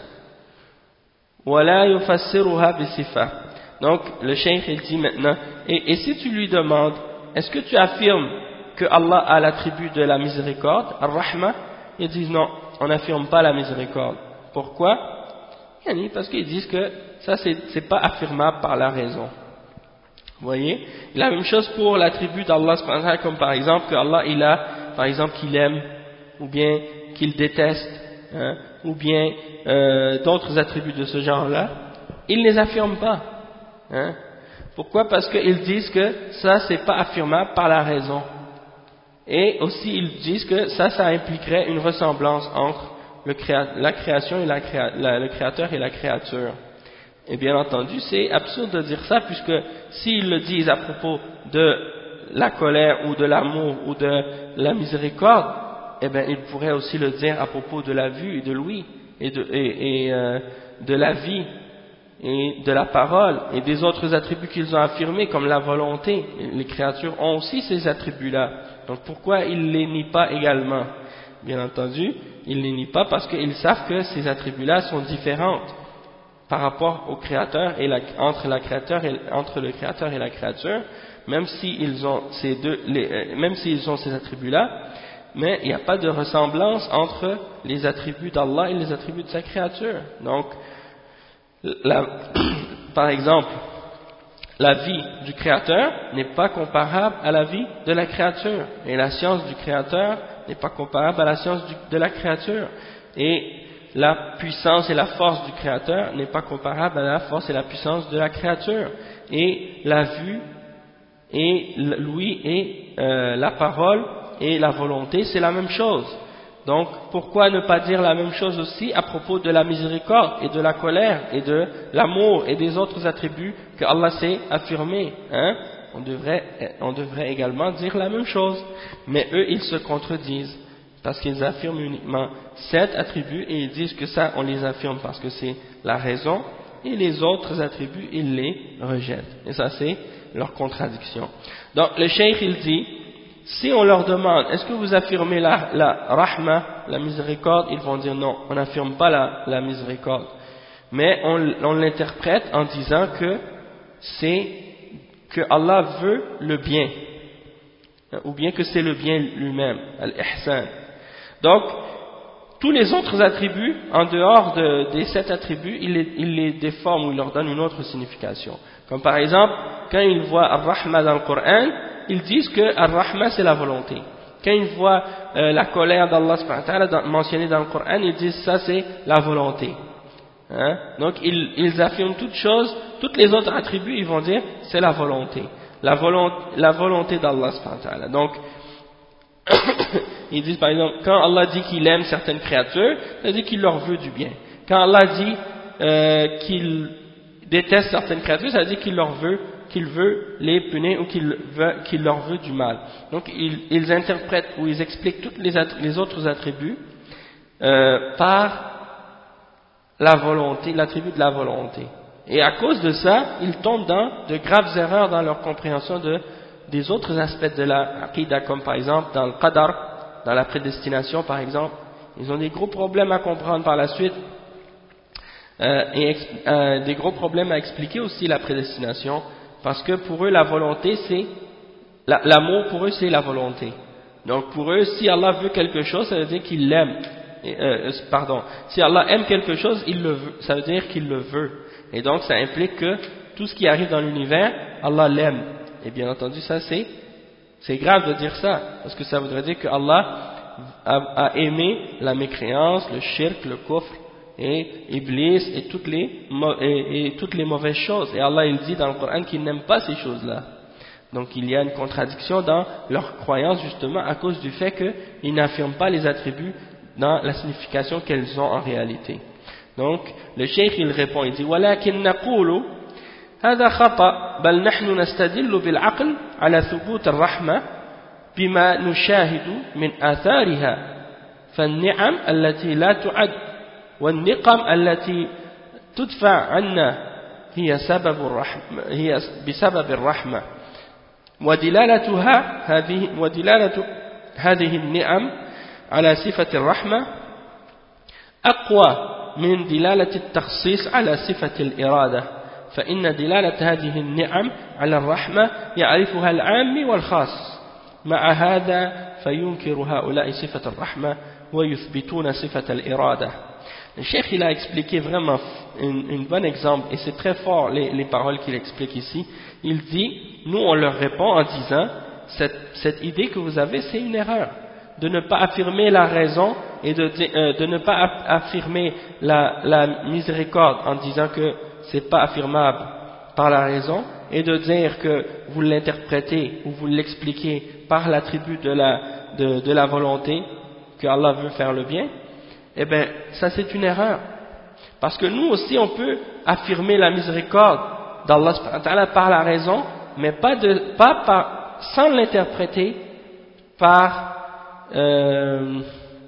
ولا يفسرها بصفة. Donc le cheikh il dit maintenant et, et si tu lui demandes est-ce que tu affirmes que Allah a l'attribut de la miséricorde, Ar-Rahma, ils disent non, on n'affirme pas la miséricorde. Pourquoi? Parce qu'ils disent que ça c'est pas affirmable par la raison. Vous voyez? La même chose pour l'attribut d'Allah, comme par exemple que Allah il a, par exemple qu'il aime, ou bien qu'il déteste, hein, ou bien euh, d'autres attributs de ce genre-là, ils ne les affirment pas. Hein? Pourquoi? Parce qu'ils disent que ça c'est pas affirmable par la raison. Et aussi ils disent que ça, ça impliquerait une ressemblance entre le créa la création et la créa la, le créateur et la créature. Et bien entendu, c'est absurde de dire ça, puisque s'ils le disent à propos de la colère ou de l'amour ou de la miséricorde, eh bien ils pourraient aussi le dire à propos de la vue et de l'ouïe et de, et, et, euh, de la vie et de la parole et des autres attributs qu'ils ont affirmés comme la volonté. Les créatures ont aussi ces attributs-là. Donc pourquoi ils ne les nient pas également? Bien entendu, ils ne les nient pas parce qu'ils savent que ces attributs-là sont différents par rapport au créateur et la, entre, la créateur et, entre le créateur et la créature, même s'ils ont ces deux, les, même s'ils ont ces attributs-là, mais il n'y a pas de ressemblance entre les attributs d'Allah et les attributs de sa créature. Donc, la, par exemple, la vie du créateur n'est pas comparable à la vie de la créature, et la science du créateur n'est pas comparable à la science du, de la créature, et la puissance et la force du créateur n'est pas comparable à la force et la puissance de la créature, et la vue et l'ouïe et euh, la parole et la volonté c'est la même chose. Donc pourquoi ne pas dire la même chose aussi à propos de la miséricorde et de la colère et de l'amour et des autres attributs que Allah s'est affirmé, hein? on devrait, on devrait également dire la même chose, mais eux ils se contredisent parce qu'ils affirment uniquement sept attributs et ils disent que ça on les affirme parce que c'est la raison, et les autres attributs ils les rejettent, et ça c'est leur contradiction. Donc le cheikh il dit, si on leur demande est-ce que vous affirmez la, la rahma, la miséricorde, ils vont dire non, on n'affirme pas la, la miséricorde, mais on, on l'interprète en disant que c'est que Allah veut le bien, ou bien que c'est le bien lui-même, al-ihsan. Donc tous les autres attributs, en dehors de, des sept attributs, il les, il les déforme ou il leur donne une autre signification. Comme par exemple, quand ils voient Ar-Rahma dans le Coran, ils disent que Ar-Rahma c'est la volonté. Quand ils voient euh, la colère d'Allah subhanahu wa ta'ala mentionnée dans le Coran, ils disent ça c'est la volonté. Hein? Donc ils, ils affirment toutes choses, toutes les autres attributs, ils vont dire c'est la volonté. La volonté, la volonté d'Allah subhanahu wa ta'ala. Donc, ils disent par exemple, quand Allah dit qu'il aime certaines créatures, ça veut dire qu'il leur veut du bien. Quand Allah dit euh, qu'il déteste certaines créatures, ça veut dire qu'il leur veut, qu'il veut les punir ou qu'il veut, qu'il leur veut du mal. Donc ils, ils interprètent ou ils expliquent tous les, les autres attributs euh, par la volonté, l'attribut de la volonté. Et à cause de ça, ils tombent dans de graves erreurs dans leur compréhension de des autres aspects de la aqidah, comme par exemple dans le qadar, dans la prédestination par exemple. Ils ont des gros problèmes à comprendre par la suite, euh, et euh, des gros problèmes à expliquer aussi la prédestination, parce que pour eux la volonté c'est, l'amour pour eux c'est la volonté. Donc pour eux, si Allah veut quelque chose, ça veut dire qu'il l'aime. Euh, pardon, si Allah aime quelque chose, il le veut, ça veut dire qu'il le veut. Et donc ça implique que tout ce qui arrive dans l'univers, Allah l'aime. Et bien entendu, ça c'est, c'est grave de dire ça, parce que ça voudrait dire que Allah a, a aimé la mécréance, le shirk, le kufr, et Iblis, et toutes les, et, et toutes les mauvaises choses. Et Allah il dit dans le Coran qu'il n'aime pas ces choses-là. Donc il y a une contradiction dans leur croyance justement à cause du fait qu'ils n'affirment pas les attributs dans la signification qu'elles ont en réalité. Donc le cheikh il répond, il dit وَلَكِنْ نَقُولُ هذا خطأ بل نحن نستدل بالعقل على ثبوت الرحمة بما نشاهد من آثارها فالنعم التي لا تعد والنقم التي تدفع عنا هي سبب الرحمة هي بسبب الرحمة ودلالتها هذه ودلالة هذه النعم على صفة الرحمة أقوى من دلالة التخصيص على صفة الإرادة فإن دلالة هذه النعم على الرحمة يعرفها العام والخاص مع هذا فينكر هؤلاء صفة الرحمة ويثبتون صفة الإرادة. Le cheikh il a expliqué vraiment un bon exemple et c'est très fort les, les paroles qu'il explique ici. Il dit, nous on leur répond en disant cette, cette idée que vous avez c'est une erreur de ne pas affirmer la raison et de, euh, de ne pas affirmer la, la miséricorde en disant que c'est pas affirmable par la raison et de dire que vous l'interprétez ou vous l'expliquez par l'attribut de la, de, de la volonté que Allah veut faire le bien. Eh bien, ça c'est une erreur. Parce que nous aussi, on peut affirmer la miséricorde d'Allah par la raison, mais pas, de, pas par, sans l'interpréter par, euh,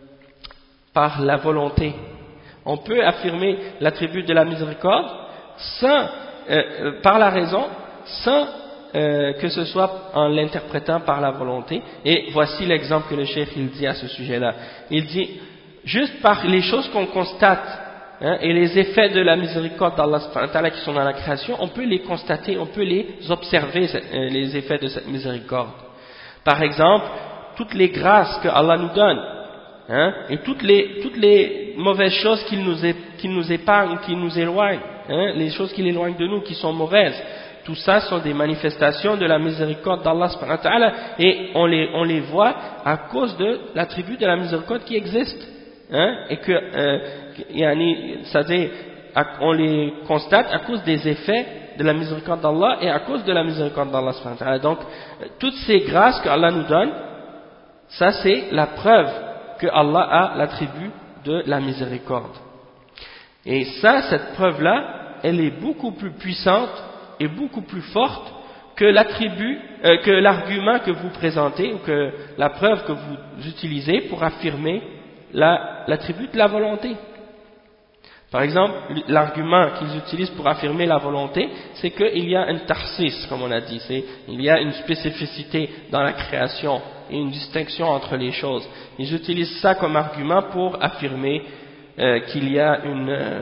par la volonté. On peut affirmer l'attribut de la miséricorde sans, euh, par la raison, sans euh, que ce soit en l'interprétant par la volonté. Et voici l'exemple que le cheikh il dit à ce sujet-là. Il dit juste par les choses qu'on constate hein, et les effets de la miséricorde d'Allah qui sont dans la création, on peut les constater, on peut les observer, les effets de cette miséricorde. Par exemple, toutes les grâces que Allah nous donne hein, et toutes les, toutes les mauvaises choses qu'il nous, qu'il nous épargne, qu'il nous éloigne, hein, les choses qu'il éloigne de nous qui sont mauvaises, tout ça sont des manifestations de la miséricorde d'Allah et on les, on les voit à cause de l'attribut de la miséricorde qui existe. Hein, et que euh, c'est-à-dire on les constate à cause des effets de la miséricorde d'Allah et à cause de la miséricorde d'Allah. Donc toutes ces grâces que Allah nous donne, ça c'est la preuve que Allah a l'attribut de la miséricorde. Et ça, cette preuve-là, elle est beaucoup plus puissante et beaucoup plus forte que l'attribut, euh, que l'argument que vous présentez ou que la preuve que vous utilisez pour affirmer l'attribut de la volonté. Par exemple, l'argument qu'ils utilisent pour affirmer la volonté, c'est qu'il y a un tahsis, comme on a dit, c'est il y a une spécificité dans la création et une distinction entre les choses. Ils utilisent ça comme argument pour affirmer euh, qu'il y a une euh,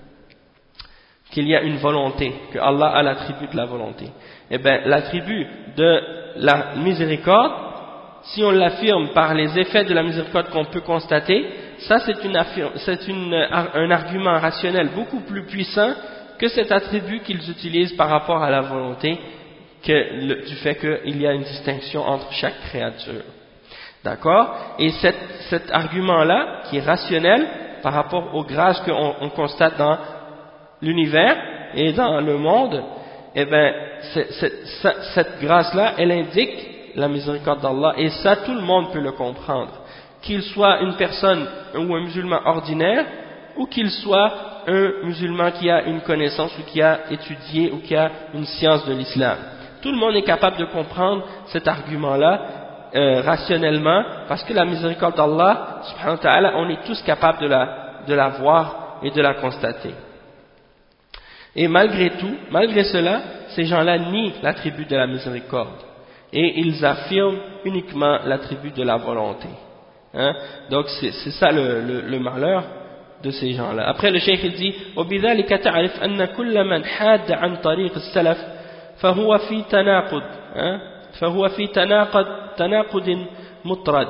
qu'il y a une volonté, que Allah a l'attribut de la volonté. Eh bien, l'attribut de la miséricorde, si on l'affirme par les effets de la miséricorde qu'on peut constater, ça c'est, une, c'est une, un argument rationnel beaucoup plus puissant que cet attribut qu'ils utilisent par rapport à la volonté, que le, du fait qu'il y a une distinction entre chaque créature. D'accord? Et cet, cet argument-là, qui est rationnel par rapport aux grâces qu'on on constate dans l'univers et dans le monde, eh bien, c'est, c'est, c'est, cette grâce-là, elle indique la miséricorde d'Allah, et ça, tout le monde peut le comprendre. Qu'il soit une personne ou un musulman ordinaire, ou qu'il soit un musulman qui a une connaissance ou qui a étudié ou qui a une science de l'islam. Tout le monde est capable de comprendre cet argument-là euh, rationnellement, parce que la miséricorde d'Allah, subhanahu wa ta'ala, on est tous capables de la, de la voir et de la constater. Et malgré tout, malgré cela, ces gens-là nient l'attribut de la miséricorde. Et ils affirment uniquement l'attribut de la volonté. Hein? Donc c'est, c'est ça le, le, le malheur de ces gens-là. Après le cheikh il dit وبذلك تعرف أن كل من حاد عن طريق السلف فهو في تناقض فهو في تناقض تناقض مطرد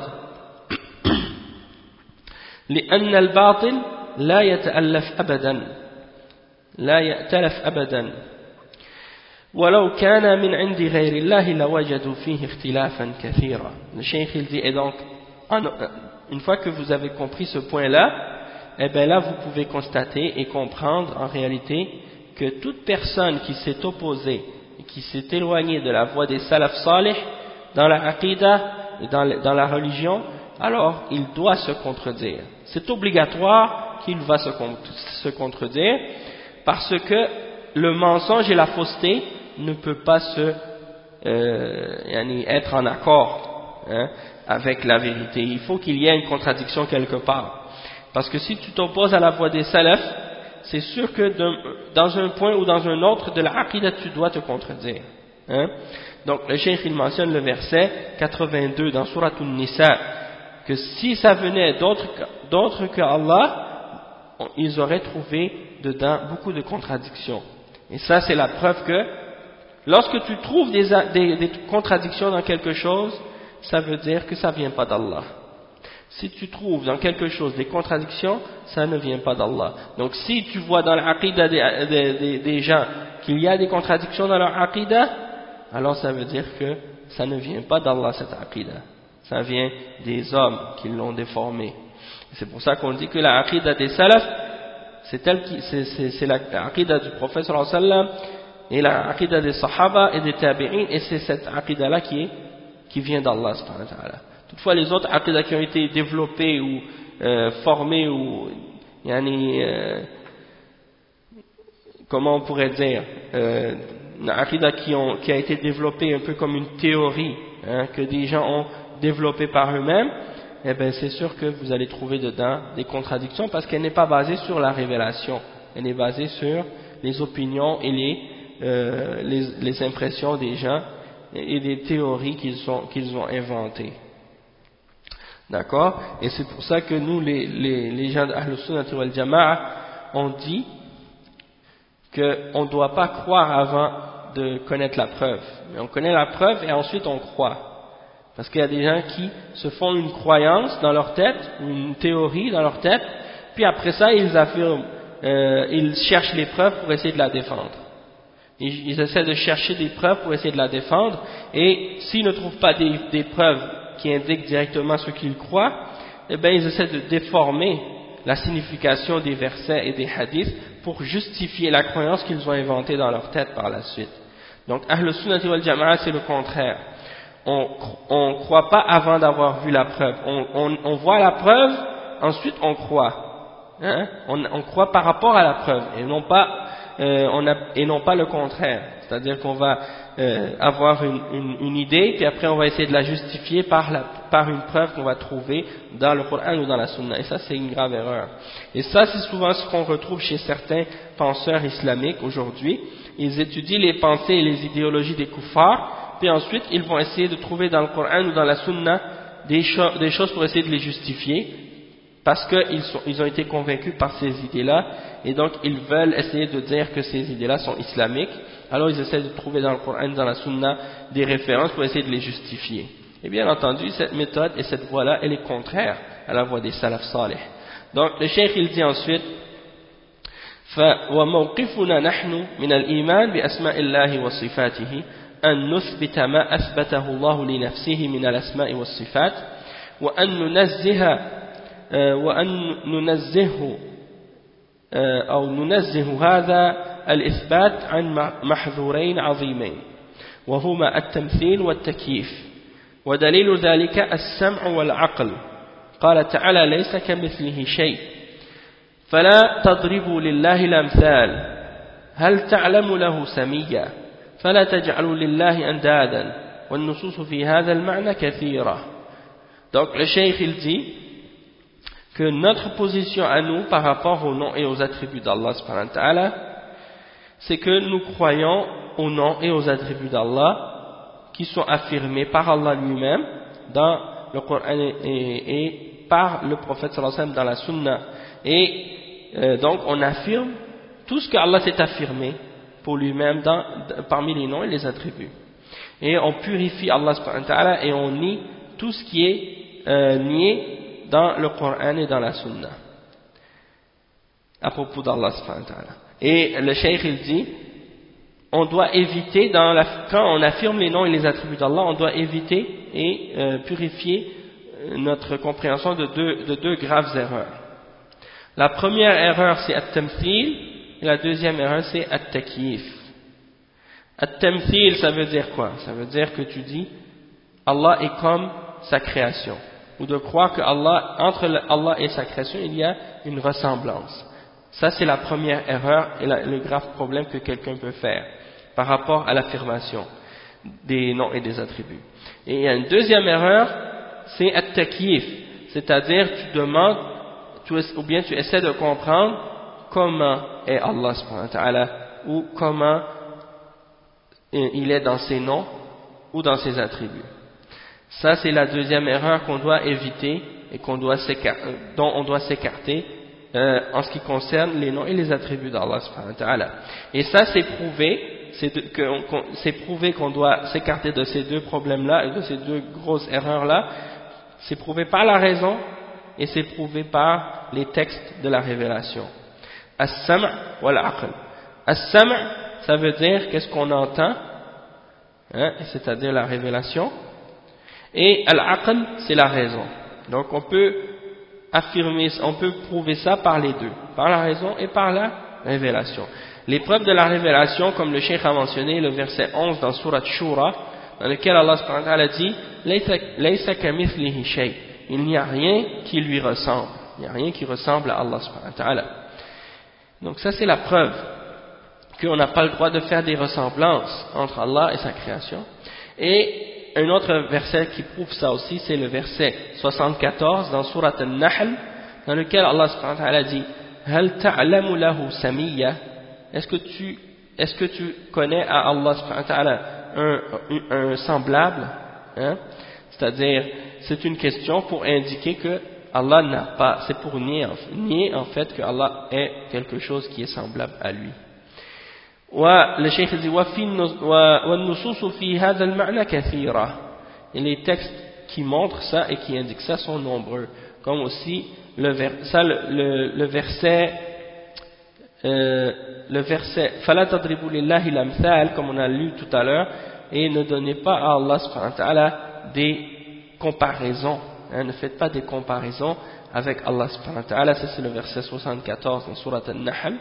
لأن الباطل لا يتألف أبدا لا يأتلف أبدا ولو كان من عند غير الله لوجدوا فيه اختلافا كثيرا. Le cheikh il dit et donc une fois que vous avez compris ce point-là, eh bien là vous pouvez constater et comprendre en réalité que toute personne qui s'est opposée et qui s'est éloignée de la voie des salaf salih dans la aqidah et dans, le, dans la religion, alors il doit se contredire. C'est obligatoire qu'il va se, se contredire parce que le mensonge et la fausseté ne peut pas se euh, être en accord hein, avec la vérité. Il faut qu'il y ait une contradiction quelque part. Parce que si tu t'opposes à la voie des salafs, c'est sûr que dans un point ou dans un autre de la aqidah, tu dois te contredire. Hein? Donc le cheikh il mentionne le verset quatre-vingt-deux dans Surat An-Nisa, que si ça venait d'autres, d'autres que Allah, ils auraient trouvé dedans beaucoup de contradictions. Et ça c'est la preuve que lorsque tu trouves des, des, des contradictions dans quelque chose, ça veut dire que ça ne vient pas d'Allah. Si tu trouves dans quelque chose des contradictions, ça ne vient pas d'Allah. Donc si tu vois dans l'aqidah des, des, des, des gens qu'il y a des contradictions dans leur aqidah, alors ça veut dire que ça ne vient pas d'Allah cette aqidah. Ça vient des hommes qui l'ont déformé. C'est pour ça qu'on dit que la aqidah des salaf, c'est, c'est, c'est, c'est la aqidah du prophète sallallahu alayhi wa sallam, et la aqidah des sahaba et des tabi'in, et c'est cette aqidah-là qui, est, qui vient d'Allah subhanahu wa ta'ala. Toutefois, les autres aqidah qui ont été développés ou euh, formés ou yani, euh, comment on pourrait dire euh, une aqidah qui, ont, qui a été développée un peu comme une théorie hein, que des gens ont développée par eux-mêmes, eh bien c'est sûr que vous allez trouver dedans des contradictions parce qu'elle n'est pas basée sur la révélation, elle est basée sur les opinions et les, euh, les, les impressions des gens et des théories qu'ils ont, qu'ils ont inventées. D'accord? Et c'est pour ça que nous, les, les, les gens d'Ahl Sunnah wal Jama'a, on dit qu'on ne doit pas croire avant de connaître la preuve. Mais on connaît la preuve et ensuite on croit. Parce qu'il y a des gens qui se font une croyance dans leur tête, ou une théorie dans leur tête, puis après ça, ils affirment, euh, ils cherchent les preuves pour essayer de la défendre. Ils, ils essaient de chercher des preuves pour essayer de la défendre, et s'ils ne trouvent pas des, des preuves qui indiquent directement ce qu'ils croient, eh bien ils essaient de déformer la signification des versets et des hadiths pour justifier la croyance qu'ils ont inventée dans leur tête par la suite. Donc Ahl Sunnah wal Jama'a c'est le contraire. On ne croit pas avant d'avoir vu la preuve. On, on, on voit la preuve, ensuite on croit. Hein? On, on croit par rapport à la preuve et non pas, euh, on a, et non pas le contraire. C'est-à-dire qu'on va euh, avoir une, une, une idée, puis après on va essayer de la justifier par, la, par une preuve qu'on va trouver dans le Coran ou dans la Sunna. Et ça c'est une grave erreur. Et ça c'est souvent ce qu'on retrouve chez certains penseurs islamiques aujourd'hui. Ils étudient les pensées et les idéologies des kuffars, puis ensuite ils vont essayer de trouver dans le Coran ou dans la Sunna des, cho des choses pour essayer de les justifier, parce qu'ils ils ont été convaincus par ces idées-là, et donc ils veulent essayer de dire que ces idées-là sont islamiques. Alors ils essaient de trouver dans le Coran, dans la Sunna, des références pour essayer de les justifier. Et bien entendu, cette méthode et cette voie-là, elle est contraire à la voie des salaf salih. Donc le cheikh il dit ensuite وموقفنا نحن من الإيمان بأسماء الله وصفاته أن نثبت ما أثبته الله لنفسه من الأسماء والصفات وأن ننزه وأن ننزه أو ننزه هذا الإثبات عن محذورين عظيمين وهما التمثيل والتكييف ودليل ذلك السمع والعقل قال تعالى ليس كمثله شيء فلا تضربوا لله الأمثال هل تعلم له سميا فلا تجعلوا لله أندادا والنصوص في هذا المعنى كثيرة. Donc le cheikh il dit que notre position à nous par rapport aux noms et aux attributs d'Allah subhanahu wa ta'ala, c'est que nous croyons aux noms et aux attributs d'Allah qui sont affirmés par Allah lui-même dans le Coran et, et, et par le prophète sallallahu alayhi wa sallam dans la sunna. Et euh, donc on affirme tout ce que Allah s'est affirmé pour lui-même dans, parmi les noms et les attributs. Et on purifie Allah subhanahu wa ta'ala et on nie tout ce qui est euh, nié dans le Coran et dans la sunna à propos d'Allah subhanahu wa ta'ala. Et le cheikh il dit on doit éviter dans la, quand on affirme les noms et les attributs d'Allah, on doit éviter et euh, purifier notre compréhension de deux, de deux graves erreurs. La première erreur c'est at-tamthil et la deuxième erreur c'est at-takyif. At-tamthil ça veut dire quoi? Ça veut dire que tu dis Allah est comme sa création, ou de croire que Allah, entre Allah et sa création il y a une ressemblance. Ça c'est la première erreur et la, le grave problème que quelqu'un peut faire par rapport à l'affirmation des noms et des attributs. Et il y a une deuxième erreur, c'est at-takyif, c'est-à-dire tu demandes tu, ou bien tu essaies de comprendre comment est Allah subhanahu wa ta'ala ou comment il est dans ses noms ou dans ses attributs. Ça c'est la deuxième erreur qu'on doit éviter et qu'on doit dont on doit s'écarter euh, en ce qui concerne les noms et les attributs d'Allah subhanahu wa ta'ala. Et ça c'est prouvé c'est qu'on, qu'on, c'est prouvé qu'on doit s'écarter de ces deux problèmes-là et de ces deux grosses erreurs-là. C'est prouvé par la raison et c'est prouvé par les textes de la révélation. As-sam' wal-aql. As-sam' ça veut dire qu'est-ce qu'on entend, hein, c'est-à-dire la révélation, et al-aql c'est la raison. Donc on peut affirmer, on peut prouver ça par les deux, par la raison et par la révélation. Les preuves de la révélation, comme le cheikh a mentionné, le verset onze dans Surat Shura, dans lequel Allah subhanahu wa ta'ala dit Laysa kamithlihi shay. Il n'y a rien qui lui ressemble. Il n'y a rien qui ressemble à Allah subhanahu wa ta'ala. Donc ça c'est la preuve qu'on n'a pas le droit de faire des ressemblances entre Allah et sa création. Et un autre verset qui prouve ça aussi, c'est le verset soixante-quatorze dans Surat An-Nahl, dans lequel Allah subhanahu wa ta'ala dit Hal ta'lamu lahu samiyya. Est-ce que tu, est-ce que tu connais à Allah subhanahu wa ta'ala un, un, un semblable, hein? C'est-à-dire, c'est une question pour indiquer que Allah n'a pas, c'est pour nier, nier en fait que Allah est quelque chose qui est semblable à lui. Le cheikh dit وَالنُّصُوصُ فِي هَذَا الْمَعْنَى كَثِيرًا. Et les textes qui montrent ça et qui indiquent ça sont nombreux, comme aussi le, ver, ça, le, le, le verset euh, le verset فَلَا تَضْرِبُوا لِلَّهِ الْأَمْثَالِ, comme on a lu tout à l'heure, et ne donnez pas à Allah subhanahu wa ta'ala des comparaisons, hein, ne faites pas des comparaisons avec Allah subhanahu wa ta'ala. Ça c'est le verset soixante-quatorze dans Surat An-Nahl.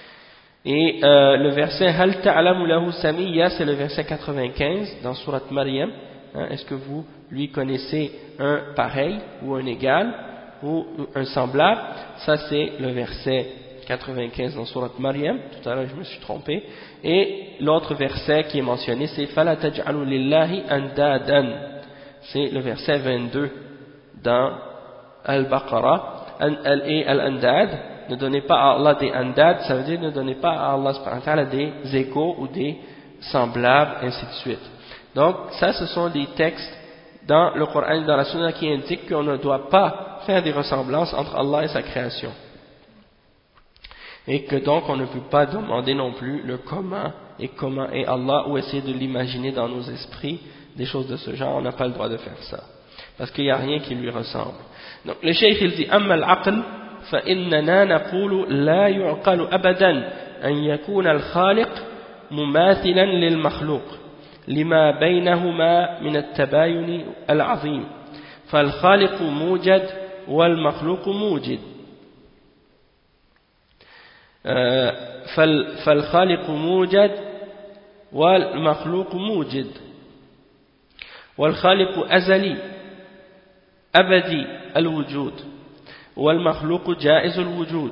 Et euh, le verset Hal ta'lamu lahu samiyya, c'est le verset quatre-vingt-quinze dans Surat Maryam. Hein, est-ce que vous lui connaissez un pareil ou un égal ou un semblable? Ça c'est le verset quatre-vingt-quinze dans Surat Maryam. Tout à l'heure je me suis trompé. Et l'autre verset qui est mentionné c'est Fala taj'alu lillahi andadan. C'est le verset vingt-deux dans Al-Baqarah. Et Al-Andad, ne donnez pas à Allah des andad, ça veut dire ne donnez pas à Allah subhanahu wa ta'ala des égaux ou des semblables, ainsi de suite. Donc ça ce sont des textes dans le Coran et dans la Sunna qui indiquent qu'on ne doit pas faire des ressemblances entre Allah et sa création. Et que donc on ne peut pas demander non plus le comment et comment est Allah, ou essayer de l'imaginer dans nos esprits, des choses de ce genre. On n'a pas le droit de faire ça, parce qu'il n'y a rien qui lui ressemble. Donc le cheikh il dit Amma al-aql فإننا نقول لا يعقل أبدا أن يكون الخالق مماثلا للمخلوق لما بينهما من التباين العظيم فالخالق موجد والمخلوق موجد فالخالق موجد والمخلوق موجد والخالق أزلي أبدي الوجود والمخلوق جائز الوجود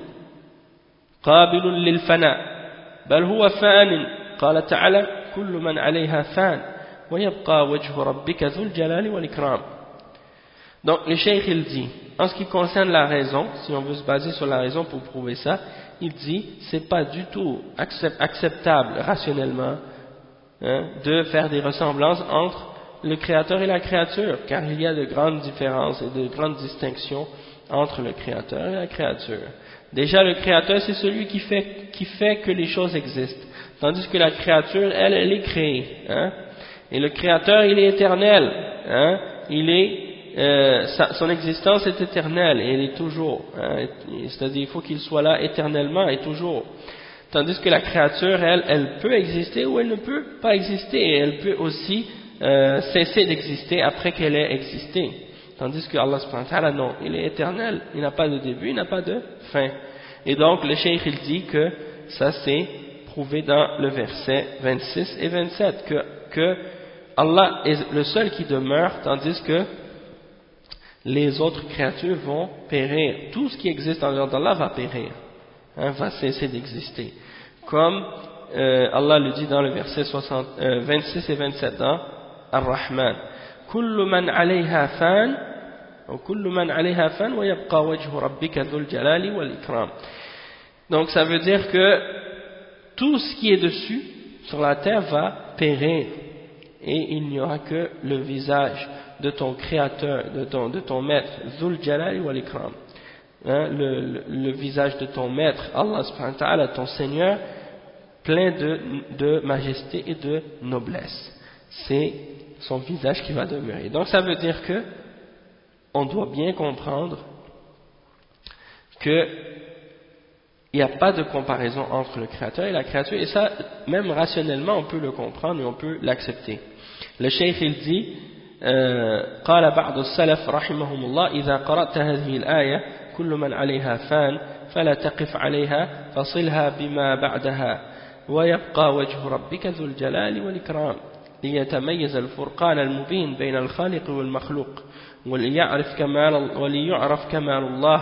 قابل للفناء بل هو فان قال تعالى كل من عليها فان ويبقى وجه ربك ذو الجلال والإكرام. Donc le cheikh il dit, en ce qui concerne la raison, si on veut se baser sur la raison pour prouver ça, il dit c'est pas du tout acceptable rationnellement hein, de faire des ressemblances entre le créateur et la créature, car il y a de grandes différences et de grandes distinctions entre le créateur et la créature. Déjà le créateur c'est celui qui fait, qui fait que les choses existent, tandis que la créature elle, elle est créée hein? Et le créateur il est éternel hein? Il est Euh, sa, son existence est éternelle et elle est toujours, hein, c'est-à-dire il faut qu'il soit là éternellement et toujours, tandis que la créature elle, elle peut exister ou elle ne peut pas exister et elle peut aussi euh, cesser d'exister après qu'elle ait existé, tandis que Allah subhanahu wa ta'ala non, il est éternel, il n'a pas de début, il n'a pas de fin. Et donc le cheikh il dit que ça c'est prouvé dans le verset vingt-six et vingt-sept que, que Allah est le seul qui demeure tandis que les autres créatures vont périr. Tout ce qui existe en dehors d'Allah va périr, hein, va cesser d'exister. Comme euh, Allah le dit dans le verset soixante, euh, vingt-six et vingt-sept dans Ar-Rahman. Kullu man alayha fan, ou kullu man alayha fan, wa yabqa wajhu rabbika dhul jalali wal ikram. Donc ça veut dire que tout ce qui est dessus, sur la terre, va périr. Et il n'y aura que le visage de ton créateur, de ton, de ton maître, Zul Jalali wal Ikram, hein, le, le, le visage de ton maître, Allah subhanahu wa ta'ala, ton Seigneur, plein de, de majesté et de noblesse. C'est son visage qui va demeurer. Donc ça veut dire que on doit bien comprendre que il n'y a pas de comparaison entre le créateur et la créature, et ça, même rationnellement, on peut le comprendre et on peut l'accepter. Le cheikh il dit قال بعض السلف رحمهم الله إذا قرأت هذه الآية كل من عليها فان فلا تقف عليها فصلها بما بعدها ويبقى وجه ربك ذو الجلال والإكرام ليتميز الفرقان المبين بين الخالق والمخلوق وليعرف كمال وليعرف كمال الله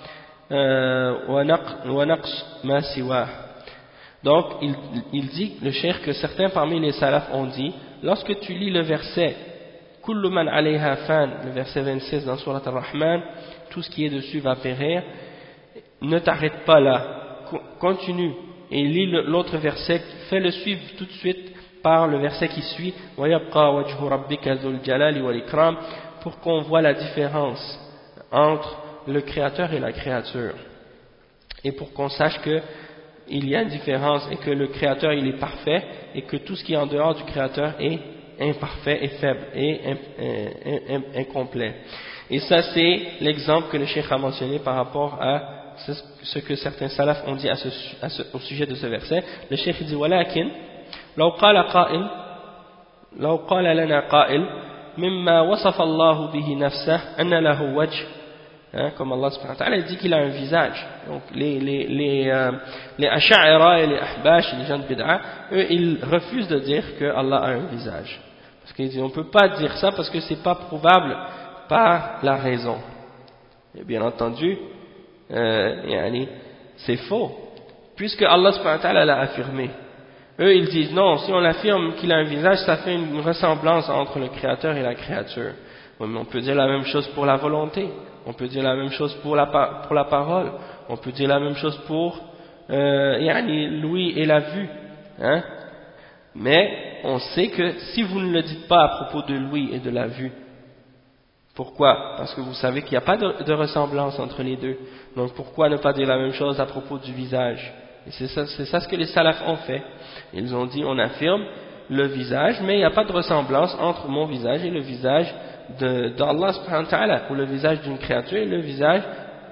ونقص ما سواه. Donc il, il dit le cheikh que certains parmi les salafs ont dit lorsque tu lis le verset Kullu man alayha fan, le verset vingt-six dans Surat Ar-Rahman, tout ce qui est dessus va périr, ne t'arrête pas là, continue et lis l'autre verset, fais-le suivre tout de suite par le verset qui suit wa yabqa wajhu rabbika dhul jalali wal ikram, pour qu'on voit la différence entre le créateur et la créature et pour qu'on sache que il y a une différence et que le créateur il est parfait et que tout ce qui est en dehors du créateur est imparfait et faible et incomplet. Et ça c'est l'exemple que le cheikh a mentionné par rapport à ce que certains salafs ont dit à ce, à ce, au sujet de ce verset. Le cheikh dit ولكن لو قال قائل لو قال لنا قائل مما وصف الله به نفسه أن له وجه, hein, comme Allah subhanahu wa ta'ala dit qu'il a un visage. Donc les les les euh, les ash'ara et les ahbash, les gens de bid'a, eux ils refusent de dire que Allah a un visage, parce qu'ils disent on peut pas dire ça parce que c'est pas prouvable par la raison. Et bien entendu euh, yani, c'est faux puisque Allah subhanahu wa ta'ala l'a affirmé. Eux ils disent non, si on affirme qu'il a un visage, ça fait une ressemblance entre le créateur et la créature. Mais on peut dire la même chose pour la volonté, on peut dire la même chose pour la, pour la parole, on peut dire la même chose pour euh, yani, l'ouïe et la vue, hein? Mais on sait que si vous ne le dites pas à propos de l'ouïe et de la vue, pourquoi? Parce que vous savez qu'il n'y a pas de, de ressemblance entre les deux. Donc pourquoi ne pas dire la même chose à propos du visage? Et c'est ça, c'est ça ce que les salafs ont fait. Ils ont dit on affirme le visage, mais il n'y a pas de ressemblance entre mon visage et le visage d'Allah subhanahu wa ta'ala, ou le visage d'une créature et le visage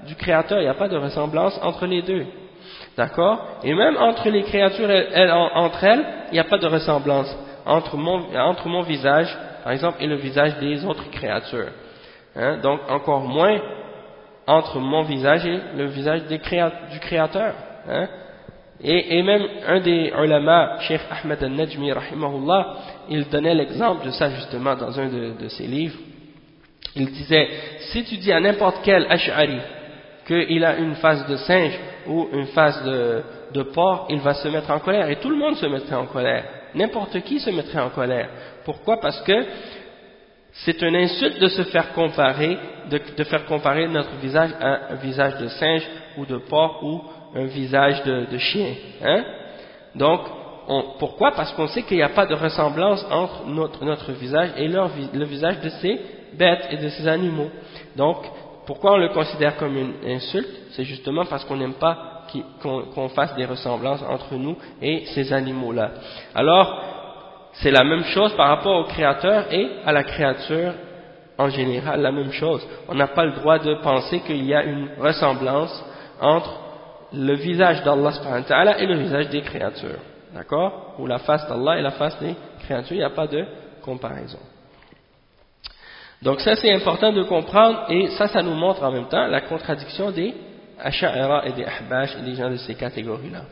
du Créateur, il n'y a pas de ressemblance entre les deux. D'accord? Et même entre les créatures, elles, elles, entre elles, il n'y a pas de ressemblance entre mon, entre mon visage, par exemple, et le visage des autres créatures. Hein? Donc, encore moins entre mon visage et le visage des créa, du Créateur. Hein? Et, et même un des ulama, Cheikh Ahmed al-Najmi, rahimahullah, il donnait l'exemple de ça justement dans un de, de ses livres. Il disait, si tu dis à n'importe quel Ash'ari qu'il a une face de singe ou une face de, de porc, il va se mettre en colère. Et tout le monde se mettrait en colère. N'importe qui se mettrait en colère. Pourquoi? Parce que c'est une insulte de se faire comparer, de, de faire comparer notre visage à un visage de singe ou de porc ou un visage de, de chien. Hein? Donc, on, pourquoi? Parce qu'on sait qu'il n'y a pas de ressemblance entre notre, notre visage et leur, le visage de ces bêtes et de ces animaux. Donc, pourquoi on le considère comme une insulte? C'est justement parce qu'on n'aime pas qu'on qu'on fasse des ressemblances entre nous et ces animaux-là. Alors, c'est la même chose par rapport au Créateur et à la créature en général, la même chose. On n'a pas le droit de penser qu'il y a une ressemblance entre le visage d'Allah subhanahu wa ta'ala et le visage des créatures. D'accord? Ou la face d'Allah et la face des créatures, il n'y a pas de comparaison. Donc ça c'est important de comprendre, et ça, ça nous montre en même temps la contradiction des Asha'ira et des Ahbash et des gens de ces catégories-là.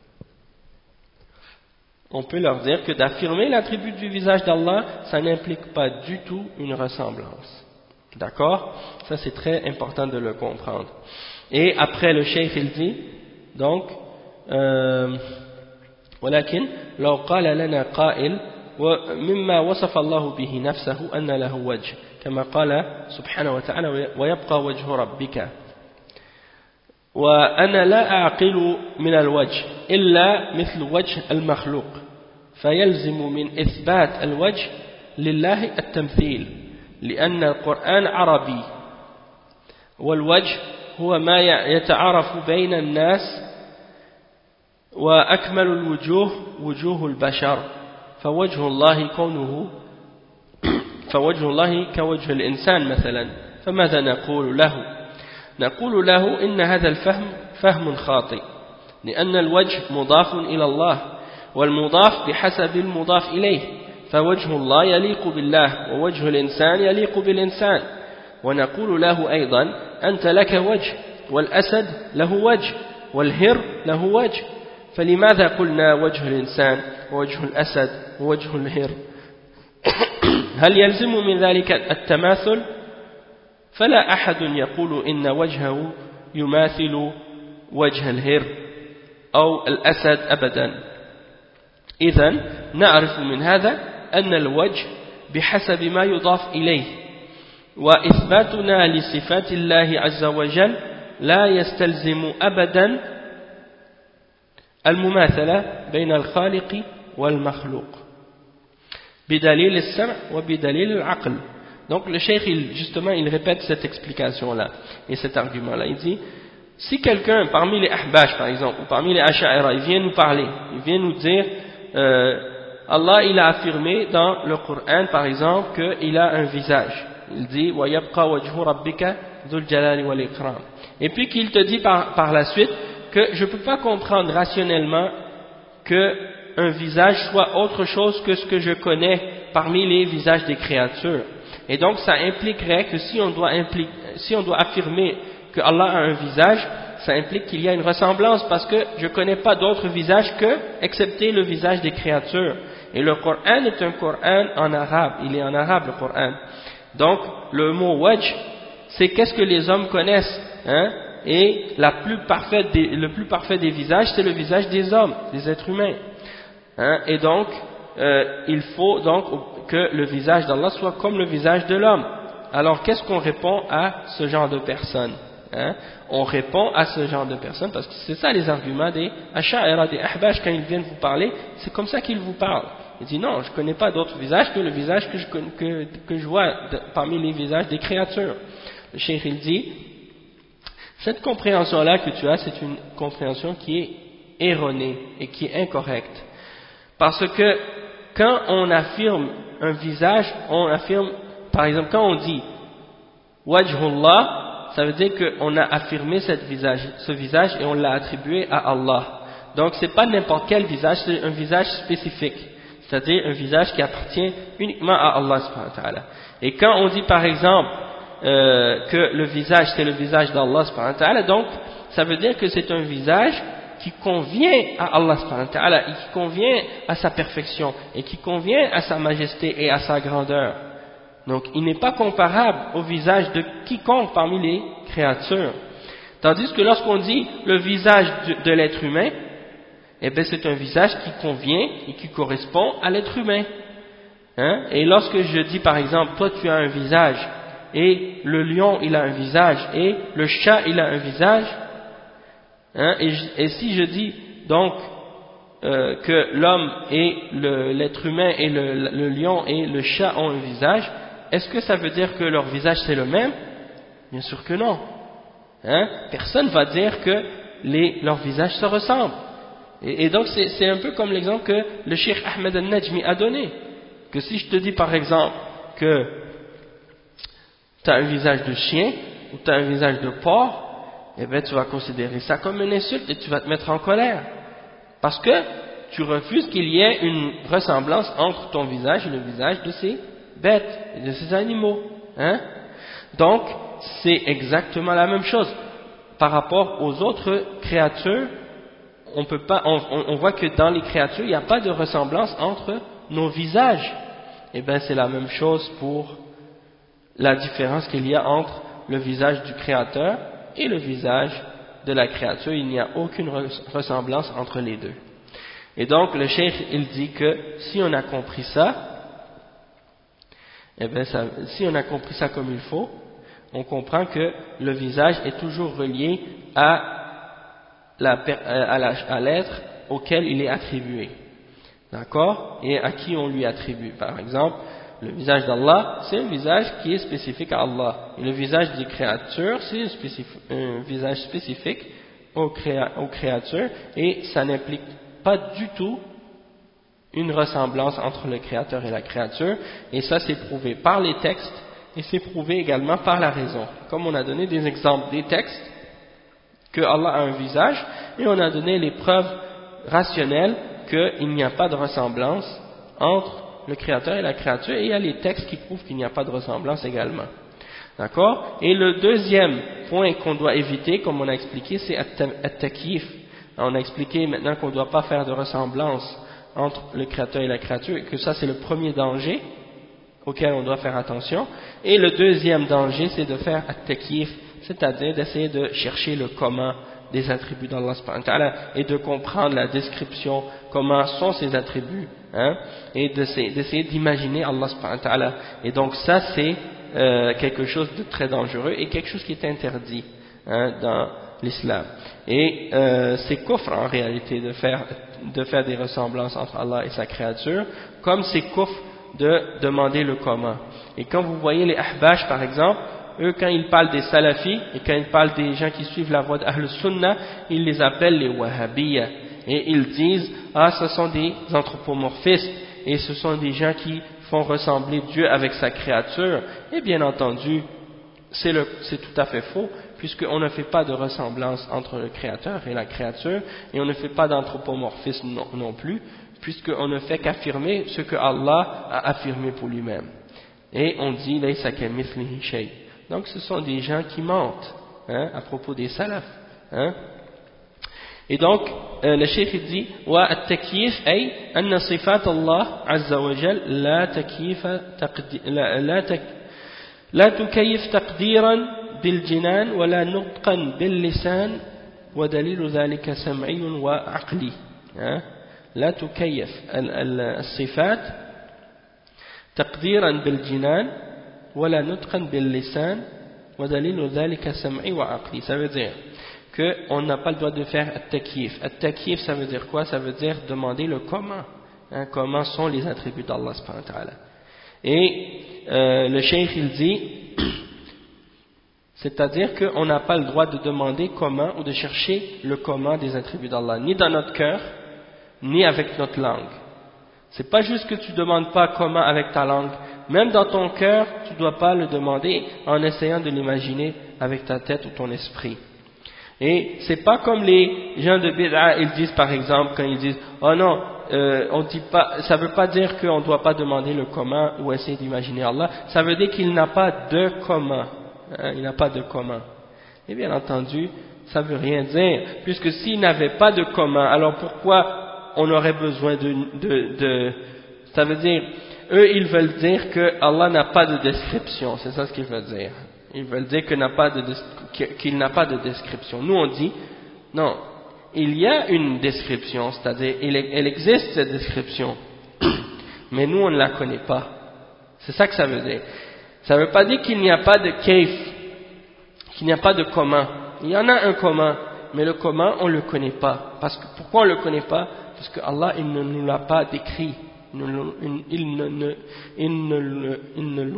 On peut leur dire que d'affirmer l'attribut du visage d'Allah, ça n'implique pas du tout une ressemblance. D'accord? Ça c'est très important de le comprendre. Et après le cheikh il dit, donc, euh, ولكن لو قال لنا قائل ومما وصف الله به نفسه أن له وجه كما قال سبحانه وتعالى ويبقى وجه ربك وأنا لا أعقل من الوجه إلا مثل وجه المخلوق فيلزم من إثبات الوجه لله التمثيل لأن القرآن عربي والوجه هو ما يتعارف بين الناس وأكمل الوجوه وجوه البشر فوجه الله كونه فوجه الله كوجه الإنسان مثلا فماذا نقول له؟ نقول له إن هذا الفهم فهم خاطئ لأن الوجه مضاف إلى الله والمضاف بحسب المضاف إليه فوجه الله يليق بالله ووجه الإنسان يليق بالإنسان ونقول له أيضا أنت لك وجه والأسد له وجه والهر له وجه فلماذا قلنا وجه الإنسان ووجه الأسد ووجه الهر هل يلزم من ذلك التماثل؟ فلا أحد يقول إن وجهه يماثل وجه الهر أو الأسد أبدا إذن نعرف من هذا أن الوجه بحسب ما يضاف إليه وإثباتنا لصفات الله عز وجل لا يستلزم أبدا المماثلة بين الخالق والمخلوق بدليل السمع وبدليل العقل. Donc le cheikh, il, justement, il répète cette explication-là et cet argument-là. Il dit, si quelqu'un parmi les Ahbash, par exemple, ou parmi les Asha'ira, il vient nous parler, il vient nous dire, euh, Allah, il a affirmé dans le Coran, par exemple, qu'il a un visage. Il dit, wa yabqa wajhu rabbika dhul jalali wal ikram. Et puis qu'il te dit par, par la suite que je ne peux pas comprendre rationnellement qu'un visage soit autre chose que ce que je connais parmi les visages des créatures. Et donc ça impliquerait que si on doit, impli- si on doit affirmer que Allah a un visage, ça implique qu'il y a une ressemblance parce que je ne connais pas d'autre visage que, excepté le visage des créatures. Et le Coran est un Coran en arabe, il est en arabe le Coran. Donc le mot wajh, c'est qu'est-ce que les hommes connaissent, hein? Et la plus parfaite des, le plus parfait des visages, c'est le visage des hommes, des êtres humains. Hein? Et donc, euh, il faut donc que le visage d'Allah soit comme le visage de l'homme. Alors, qu'est-ce qu'on répond à ce genre de personnes? Hein? On répond à ce genre de personnes parce que c'est ça les arguments des Asha'ira, des Ahbash, quand ils viennent vous parler, c'est comme ça qu'ils vous parlent. Ils disent non, je ne connais pas d'autre visage que le visage que je, que, que je vois de, parmi les visages des créatures. Le cheikh il dit, cette compréhension-là que tu as, c'est une compréhension qui est erronée et qui est incorrecte. Parce que quand on affirme un visage, on affirme, par exemple, quand on dit wajhullah, ça veut dire qu'on a affirmé cette visage, ce visage et on l'a attribué à Allah. Donc c'est pas n'importe quel visage, c'est un visage spécifique, c'est-à-dire un visage qui appartient uniquement à Allah subhanahu wa ta'ala. Et quand on dit par exemple euh, que le visage c'est le visage d'Allah subhanahu wa ta'ala, donc ça veut dire que c'est un visage qui convient à Allah subhanahu wa ta'ala et qui convient à sa perfection et qui convient à sa majesté et à sa grandeur. Donc il n'est pas comparable au visage de quiconque parmi les créatures. Tandis que lorsqu'on dit le visage de, de l'être humain, eh bien c'est un visage qui convient et qui correspond à l'être humain. Hein? Et lorsque je dis par exemple, toi tu as un visage, et le lion il a un visage, et le chat il a un visage, hein? et, et si je dis donc euh, que l'homme et l'être humain et le, le lion et le chat ont un visage, est-ce que ça veut dire que leur visage c'est le même? Bien sûr que non. Hein? Personne ne va dire que les, leurs visages se ressemblent. Et, et donc c'est un peu comme l'exemple que le Cheikh Ahmed al-Najmi a donné. Que si je te dis par exemple que tu as un visage de chien ou tu as un visage de porc, eh bien tu vas considérer ça comme une insulte et tu vas te mettre en colère. Parce que tu refuses qu'il y ait une ressemblance entre ton visage et le visage de ces bêtes et de ces animaux. Hein? Donc c'est exactement la même chose. Par rapport aux autres créatures, on peut pas, on, on voit que dans les créatures, il n'y a pas de ressemblance entre nos visages. Et bien c'est la même chose pour la différence qu'il y a entre le visage du créateur et le visage de la créature. Il n'y a aucune ressemblance entre les deux. Et donc le cheikh il dit que si on a compris ça, eh bien ça, si on a compris ça comme il faut, on comprend que le visage est toujours relié à à l'être auquel il est attribué. D'accord? Et à qui on lui attribue. Par exemple, le visage d'Allah, c'est un visage qui est spécifique à Allah. Et le visage des créatures, c'est un, un visage spécifique aux, créa aux créatures. Et ça n'implique pas du tout une ressemblance entre le créateur et la créature. Et ça, c'est prouvé par les textes et c'est prouvé également par la raison. Comme on a donné des exemples des textes, que Allah a un visage, et on a donné les preuves rationnelles qu'il n'y a pas de ressemblance entre le créateur et la créature, et il y a les textes qui prouvent qu'il n'y a pas de ressemblance également. D'accord? Et le deuxième point qu'on doit éviter, comme on a expliqué, c'est at-takyif. On a expliqué maintenant qu'on ne doit pas faire de ressemblance entre le créateur et la créature, et que ça c'est le premier danger auquel on doit faire attention. Et le deuxième danger, c'est de faire at-takyif, c'est-à-dire d'essayer de chercher le comment des attributs d'Allah subhanahu wa ta'ala et de comprendre la description, comment sont ces attributs, hein, et d'essayer d'imaginer Allah subhanahu wa ta'ala. Et donc ça c'est euh, quelque chose de très dangereux et quelque chose qui est interdit, hein, dans l'islam. Et euh, c'est kufr en réalité de faire, de faire des ressemblances entre Allah et sa créature, comme c'est kufr de demander le comment. Et quand vous voyez les ahbash par exemple, eux quand ils parlent des salafis et quand ils parlent des gens qui suivent la voie d'Ahl Sunnah, ils les appellent les wahhabiyya et ils disent ah ce sont des anthropomorphistes et ce sont des gens qui font ressembler Dieu avec sa créature. Et bien entendu c'est tout à fait faux, puisqu'on ne fait pas de ressemblance entre le créateur et la créature et on ne fait pas d'anthropomorphisme non, non plus, puisqu'on ne fait qu'affirmer ce que Allah a affirmé pour lui-même. Et on dit laysa kamithlihi shay. Donc ce sont des gens qui mentent, hein, à propos des salafs, hein. Et donc euh, le cheikh dit wa at-takyif ay anna sifat Allah azza wa jal la takyif taqdi la la tak la tukayyif taqdiran bil jinan wa la nutqan bil lisan wa dalil dhalika sam'i wa aqli, hein. لا تكيف الصفات تقديرا بالجنان ولا نطقا باللسان ودليل ذلك سمعي وعقلي. Ça veut dire qu'on n'a pas le droit de faire at-takyif. At-takyif ça veut dire quoi? Ça veut dire demander le comment, hein, comment sont les attributs d'Allah subhanahu wa ta'ala. Et euh, le cheikh il dit c'est-à-dire qu'on n'a pas le droit de demander comment ou de chercher le comment des attributs d'Allah, ni dans notre cœur ni avec notre langue. C'est pas juste que tu demandes pas comment avec ta langue, même dans ton cœur tu dois pas le demander en essayant de l'imaginer avec ta tête ou ton esprit. Et c'est pas comme les gens de bid'a, ils disent par exemple, quand ils disent « Oh non, euh, on dit pas, ça veut pas dire qu'on ne doit pas demander le comment ou essayer d'imaginer Allah, ça veut dire qu'il n'a pas de comment. Hein, il n'a pas de comment. » Et bien entendu, ça veut rien dire, puisque s'il n'avait pas de comment, alors pourquoi on aurait besoin de... de, de ça veut dire, eux ils veulent dire que Allah n'a pas de description, c'est ça ce qu'ils veulent dire. Ils veulent dire qu'il n'a pas de, qu'il n'a pas de description. Nous on dit, non, il y a une description, c'est-à-dire elle existe cette description, mais nous on ne la connaît pas. C'est ça que ça veut dire. Ça ne veut pas dire qu'il n'y a pas de kayf, qu'il n'y a pas de comment. Il y en a un comment, mais le comment on ne le connaît pas. Parce que, pourquoi on ne le connaît pas? Parce que Allah il ne nous l'a pas décrit. Il ne, il ne, il ne, il ne,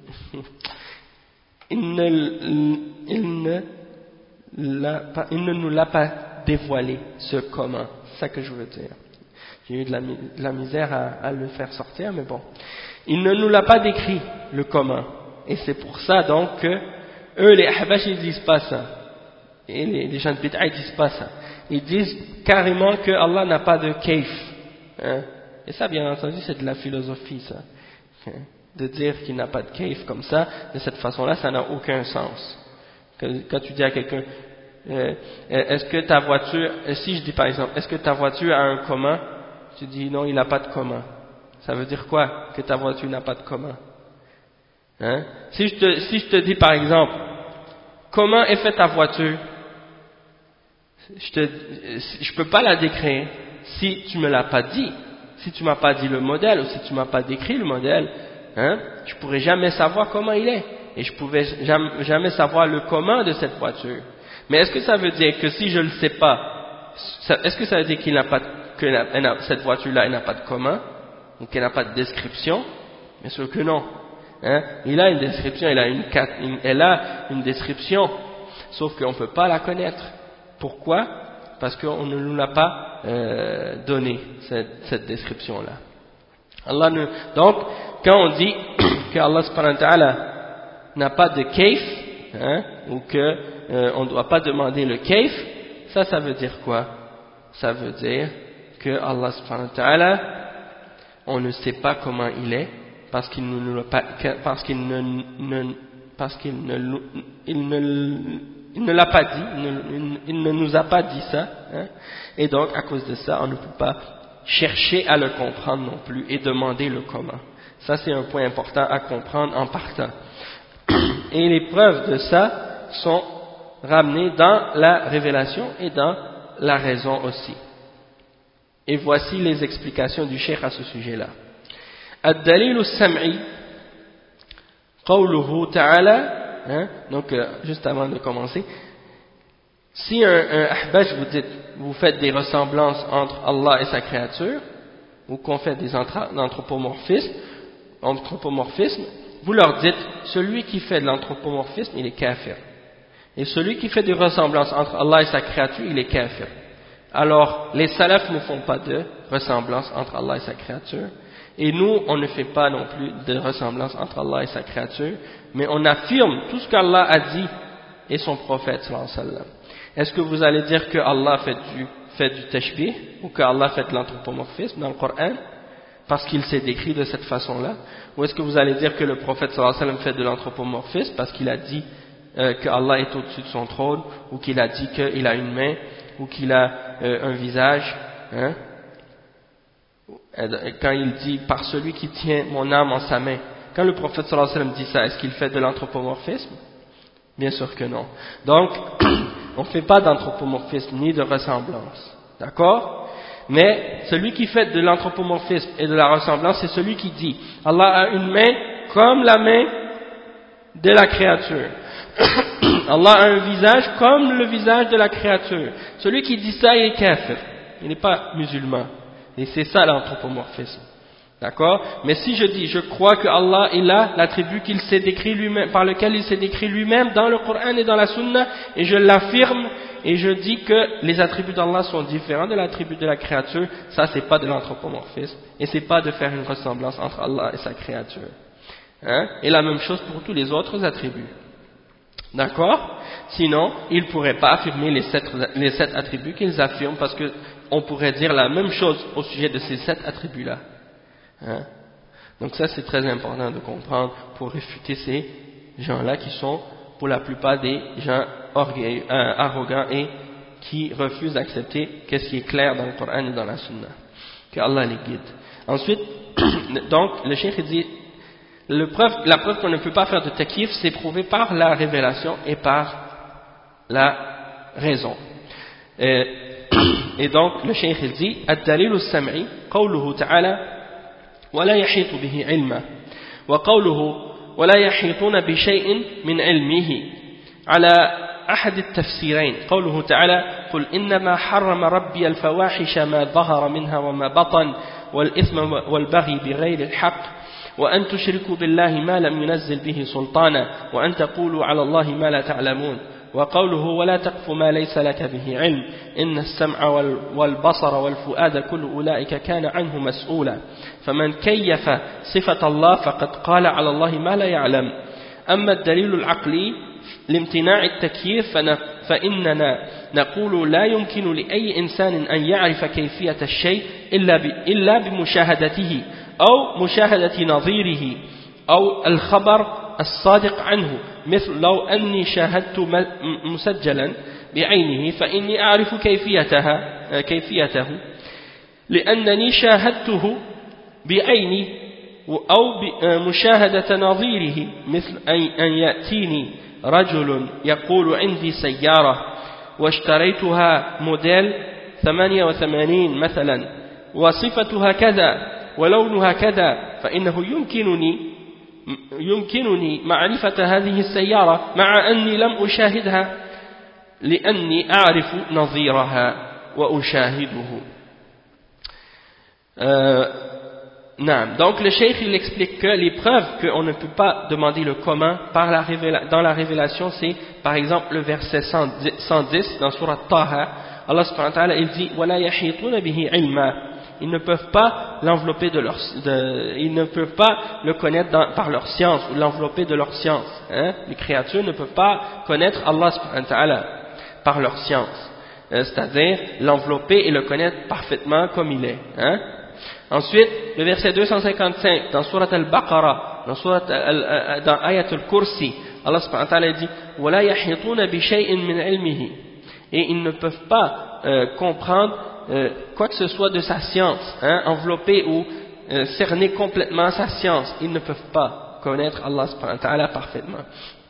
il ne, il ne, l'a pas, il ne nous l'a pas dévoilé, ce comment. C'est ça que je veux dire. J'ai eu de la, de la misère à, à le faire sortir, mais bon. Il ne nous l'a pas décrit, le comment. Et c'est pour ça donc que eux, les Ahbash, ils disent pas ça. Et les, les gens de Bid'a, ils disent pas ça. Ils disent carrément que Allah n'a pas de kayf. Hein? Et ça, bien entendu, c'est de la philosophie, ça. Hein? De dire qu'il n'a pas de kayf comme ça, de cette façon-là, ça n'a aucun sens. Quand tu dis à quelqu'un, euh, est-ce que ta voiture, si je dis par exemple, est-ce que ta voiture a un comment? Tu dis non, il n'a pas de comment. Ça veut dire quoi? Que ta voiture n'a pas de comment? Hein? Si je te, si je te dis par exemple, comment est faite ta voiture? Je te, je peux pas la décrire si tu me l'as pas dit. Si tu m'as pas dit le modèle ou si tu m'as pas décrit le modèle, hein, je pourrais jamais savoir comment il est. Et je pouvais jamais, jamais savoir le comment de cette voiture. Mais est-ce que ça veut dire que si je le sais pas, est-ce que ça veut dire qu'il n'a pas, que la, cette voiture-là, elle n'a pas de comment? Ou qu'elle n'a pas de description? Bien sûr que non. Hein? Il a une description, elle a une, une, elle a une description, sauf qu'on ne peut pas la connaître. Pourquoi? Parce qu'on ne nous l'a pas euh, donné, cette, cette description-là. Allah ne, donc, quand on dit que Allah subhanahu wa ta'ala n'a pas de kayf, hein, ou que euh, on ne doit pas demander le kayf, ça, ça veut dire quoi? Ça veut dire que Allah subhanahu wa ta'ala, on ne sait pas comment il est, parce qu'il ne nous l'a pas, parce qu'il ne, ne parce qu'il ne, il ne, il ne l'a pas dit, il ne, il ne nous a pas dit ça, hein, et donc à cause de ça, on ne peut pas chercher à le comprendre non plus et demander le comment. Ça c'est un point important à comprendre en partant. Et les preuves de ça sont ramenées dans la révélation et dans la raison aussi. Et voici les explications du cheikh à ce sujet-là. الدليل السمعي قوله تعالى, hein, donc euh, juste avant de commencer, si un, un ahbash vous dit, vous faites des ressemblances entre Allah et sa créature, ou qu'on fait des anthropomorphismes, anthropomorphismes, vous leur dites, celui qui fait de l'anthropomorphisme, il est kafir. Et celui qui fait des ressemblances entre Allah et sa créature, il est kafir. Alors, les salafs ne font pas de ressemblance entre Allah et sa créature. Et nous, on ne fait pas non plus de ressemblance entre Allah et sa créature, mais on affirme tout ce qu'Allah a dit et son prophète, sallallahu alayhi wa sallam. Est-ce que vous allez dire que Allah fait du, fait du tashbih, ou que Allah fait de l'anthropomorphisme dans le Coran, parce qu'il s'est décrit de cette façon-là? Ou est-ce que vous allez dire que le prophète, sallallahu alayhi wa sallam, fait de l'anthropomorphisme, parce qu'il a dit euh, que Allah est au-dessus de son trône, ou qu'il a dit qu'il a une main, ou qu'il a euh, un visage, hein? Quand il dit « par celui qui tient mon âme en sa main », quand le prophète sallallahu alayhi wa sallam dit ça, est-ce qu'il fait de l'anthropomorphisme? Bien sûr que non. Donc, on ne fait pas d'anthropomorphisme ni de ressemblance, d'accord? Mais celui qui fait de l'anthropomorphisme et de la ressemblance, c'est celui qui dit « Allah a une main comme la main de la créature ». Allah a un visage comme le visage de la créature. Celui qui dit ça, il est kafir, il n'est pas musulman. Et c'est ça l'anthropomorphisme. D'accord? Mais si je dis, je crois que Allah il a l'attribut qu'il s'est décrit lui-même, par lequel il s'est décrit lui-même dans le Coran et dans la Sunna, et je l'affirme, et je dis que les attributs d'Allah sont différents de l'attribut de la créature, ça c'est pas de l'anthropomorphisme, et c'est pas de faire une ressemblance entre Allah et sa créature. Hein? Et la même chose pour tous les autres attributs. D'accord? Sinon, ils ne pourraient pas affirmer les sept, les sept attributs qu'ils affirment, parce qu'on pourrait dire la même chose au sujet de ces sept attributs-là. Hein? Donc ça, c'est très important de comprendre pour réfuter ces gens-là qui sont, pour la plupart des gens orgueilleux, euh, arrogants et qui refusent d'accepter qu'est-ce qui est clair dans le Coran et dans la Sunna. Que Allah les guide. Ensuite, donc, le cheikh dit, le preuve, la preuve qu'on ne peut pas faire de takif, c'est prouvé par la révélation et par la raison. Et, et donc, le cheikh il dit, الدليل السمعي قوله تعالى ولا يحيط به علما وقوله ولا يحيطون بشيء من علمه على أحد التفسيرين قوله تعالى قل إنما حرم ربي الفواحش ما ظهر منها وما بطن والإثم والبغي بغير الحق وأن تشركوا بالله ما لم ينزل به سلطانا وأن تقولوا على الله ما لا تعلمون وقوله ولا تقف ما ليس لك به علم إن السمع والبصر والفؤاد كل أولئك كان عنه مسؤولا فمن كيف صفة الله فقد قال على الله ما لا يعلم أما الدليل العقلي لامتناع التكييف فإننا نقول لا يمكن لأي إنسان أن يعرف كيفية الشيء إلا بمشاهدته أو مشاهدة نظيره أو الخبر الصادق عنه مثل لو أني شاهدت مسجلا بعينه فإني أعرف كيفيتها كيفيته لأنني شاهدته بعيني أو مشاهدة نظيره مثل أن يأتيني رجل يقول عندي سيارة واشتريتها موديل ثمانية وثمانين مثلا وصفتها كذا ولونها كذا فإنه يمكنني يمكنني معرفة هذه السيارة مع أني لم أشاهدها لأني أعرف نظيرها وأشاهده. Euh, Donc le cheikh il explique que les preuves qu'on ne peut pas demander le comment par la révéla- dans la révélation, c'est par exemple le verset cent dix dans Surat Taha. Allah subhanahu wa ta'ala il dit وَلَا يَحِيطُونَ بِهِ عِلْمًا. Ils ne peuvent pas l'envelopper de leur, de, ils ne peuvent pas le connaître dans, par leur science ou l'envelopper de leur science. Hein? Les créatures ne peuvent pas connaître Allah subhanahu wa ta'ala par leur science, euh, c'est-à-dire l'envelopper et le connaître parfaitement comme il est. Hein? Ensuite, le verset deux cent cinquante-cinq dans Surat Al-Baqarah, dans Surat Al, dans Ayat Al-Kursi, Allah subhanahu wa ta'ala dit وَلَا يَحِيطُونَ بِشَيْءٍ مِنْ عِلْمِهِ. Et ils ne peuvent pas euh, comprendre euh, quoi que ce soit de sa science, hein, envelopper ou euh, cerner complètement sa science. Ils ne peuvent pas connaître Allah subhanahu wa ta'ala parfaitement.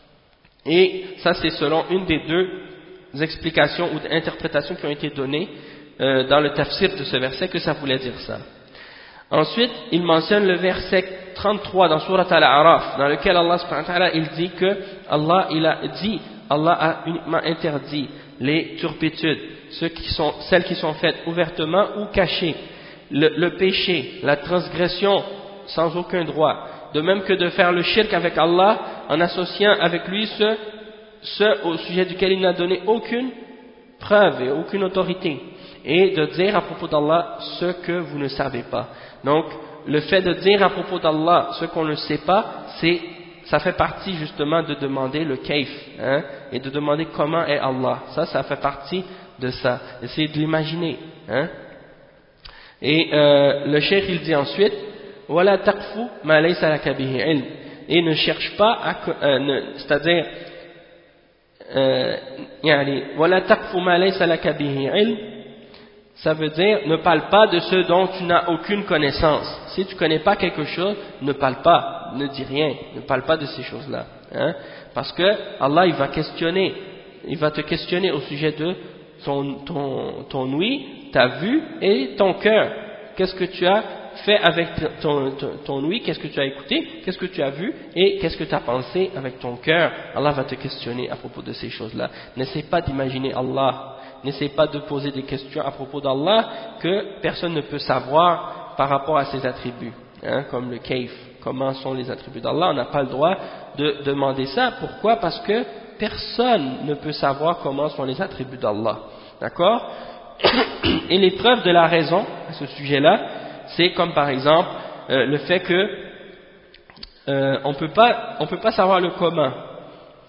Et ça c'est selon une des deux explications ou interprétations qui ont été données euh, dans le tafsir de ce verset que ça voulait dire ça. Ensuite, il mentionne le verset trente-trois dans Surat Al-A'raf, dans lequel Allah subhanahu wa ta'ala il dit que Allah il a dit, Allah a uniquement interdit les turpitudes, ceux qui sont, celles qui sont faites ouvertement ou cachées, le, le péché, la transgression sans aucun droit, de même que de faire le shirk avec Allah en associant avec lui ce, ce au sujet duquel il n'a donné aucune preuve et aucune autorité, et de dire à propos d'Allah ce que vous ne savez pas. Donc, le fait de dire à propos d'Allah ce qu'on ne sait pas, c'est, ça fait partie justement de demander le kayf, hein, et de demander comment est Allah. Ça, ça fait partie de ça. Essayez de l'imaginer. Hein. Et euh, le cheikh il dit ensuite, وَلَا تَقْفُ مَا لَيْسَ لَكَ بِهِ عِلْمٍ. Et ne cherche pas, à, euh, c'est-à-dire, euh, يعني, وَلَا تَقْفُ مَا لَيْسَ لَكَ بِهِ عِلْمٍ. Ça veut dire, ne parle pas de ce dont tu n'as aucune connaissance. Si tu ne connais pas quelque chose, ne parle pas, ne dis rien, ne parle pas de ces choses-là. Hein? Parce que Allah, il va questionner, il va te questionner au sujet de ton, ton, ton ouïe, ta vue et ton cœur. Qu'est-ce que tu as fait avec ton, ton, ton ouïe, qu'est-ce que tu as écouté, qu'est-ce que tu as vu et qu'est-ce que tu as pensé avec ton cœur. Allah va te questionner à propos de ces choses-là. N'essaie pas d'imaginer Allah. N'essaie pas de poser des questions à propos d'Allah que personne ne peut savoir par rapport à ses attributs, hein, comme le kayf, comment sont les attributs d'Allah. On n'a pas le droit de demander ça. Pourquoi? Parce que personne ne peut savoir comment sont les attributs d'Allah. D'accord? Et les preuves de la raison à ce sujet-là, c'est comme par exemple euh, le fait que euh, on peut pas, on peut pas savoir le comment.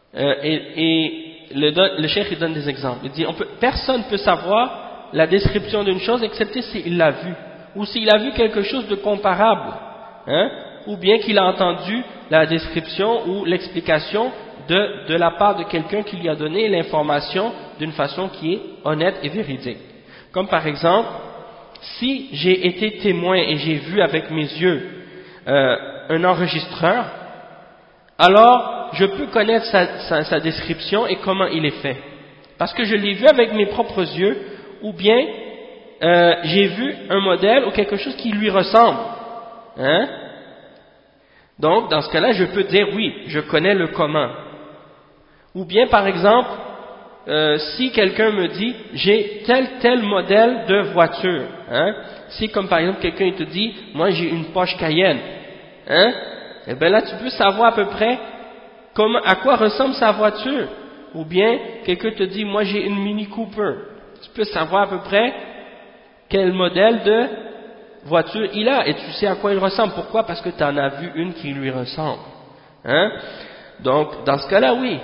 euh, et, et le, le cheikh il donne des exemples. Il dit on peut, personne ne peut savoir la description d'une chose excepté s'il l'a vu, ou s'il a vu quelque chose de comparable, hein, ou bien qu'il a entendu la description ou l'explication de, de la part de quelqu'un qui lui a donné l'information d'une façon qui est honnête et véridique. Comme par exemple, si j'ai été témoin et j'ai vu avec mes yeux euh, un enregistreur, alors je peux connaître sa, sa, sa description et comment il est fait. Parce que je l'ai vu avec mes propres yeux, ou bien euh, j'ai vu un modèle ou quelque chose qui lui ressemble. Hein? Donc, dans ce cas-là, je peux dire oui, je connais le comment. Ou bien, par exemple, euh, si quelqu'un me dit j'ai tel tel modèle de voiture, hein? Si comme par exemple quelqu'un te dit moi j'ai une Porsche Cayenne, hein? Et bien là tu peux savoir à peu près comment, à quoi ressemble sa voiture. Ou bien quelqu'un te dit moi j'ai une Mini Cooper, tu peux savoir à peu près quel modèle de voiture il a et tu sais à quoi il ressemble. Pourquoi? Parce que tu en as vu une qui lui ressemble, hein? Donc dans ce cas-là oui.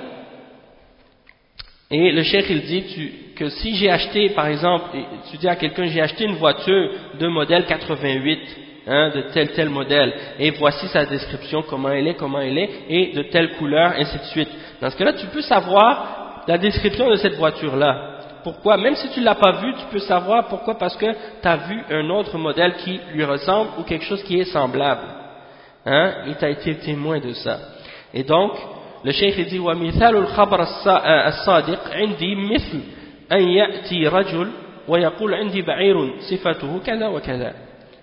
Et le cheikh il dit tu, que si j'ai acheté par exemple, tu dis à quelqu'un j'ai acheté une voiture de modèle quatre-vingt-huit, hein, de tel tel modèle, et voici sa description, comment elle est, comment elle est, et de telle couleur, ainsi de suite. Dans ce cas-là tu peux savoir la description de cette voiture-là. Pourquoi? Même si tu ne l'as pas vue, tu peux savoir pourquoi, parce que tu as vu un autre modèle qui lui ressemble ou quelque chose qui est semblable, hein, et tu as été témoin de ça. Et donc le cheikh dit ومثال الخبر الصادق عندي مثل أن يأتي رجل ويقول عندي بعير صفته كذا وكذا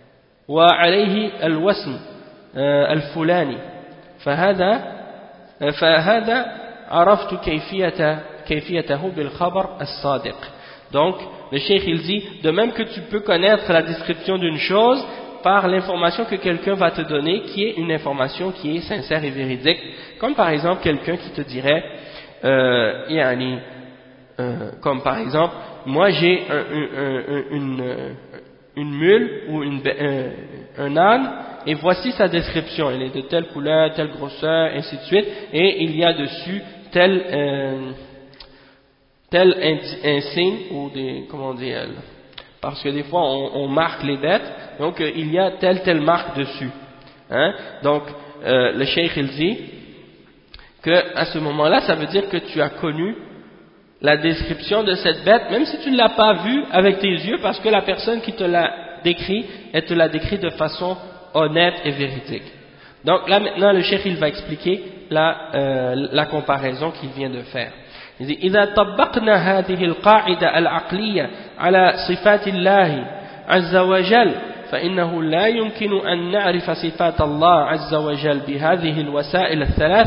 وعليه الوسم الفلاني فهذا فهذا عرفت كيفية كيفيته بالخبر الصادق. Donc le cheikh il dit de même que tu peux connaître la description d'une chose par l'information que quelqu'un va te donner, qui est une information qui est sincère et véridique, comme par exemple quelqu'un qui te dirait, euh, yani, euh, comme par exemple, moi j'ai un, un, un, une, une mule ou une, un, un âne, et voici sa description, elle est de telle couleur, telle grosseur, ainsi de suite, et il y a dessus tel, euh, tel insigne, ou des, comment dire, parce que des fois on, on marque les bêtes, donc euh, il y a telle telle marque dessus, hein? Donc euh, le cheikh il dit que à ce moment-là ça veut dire que tu as connu la description de cette bête, même si tu ne l'as pas vue avec tes yeux, parce que la personne qui te l'a décrit, elle te l'a décrit de façon honnête et véridique. Donc là maintenant le cheikh il va expliquer la, euh, la comparaison qu'il vient de faire. Il dit إذا طبقنا هذه القاعدة العقلية على صفات الله عز وجل فإنه لا يمكن أن نعرف صفات الله عز وجل بهذه الوسائل الثلاث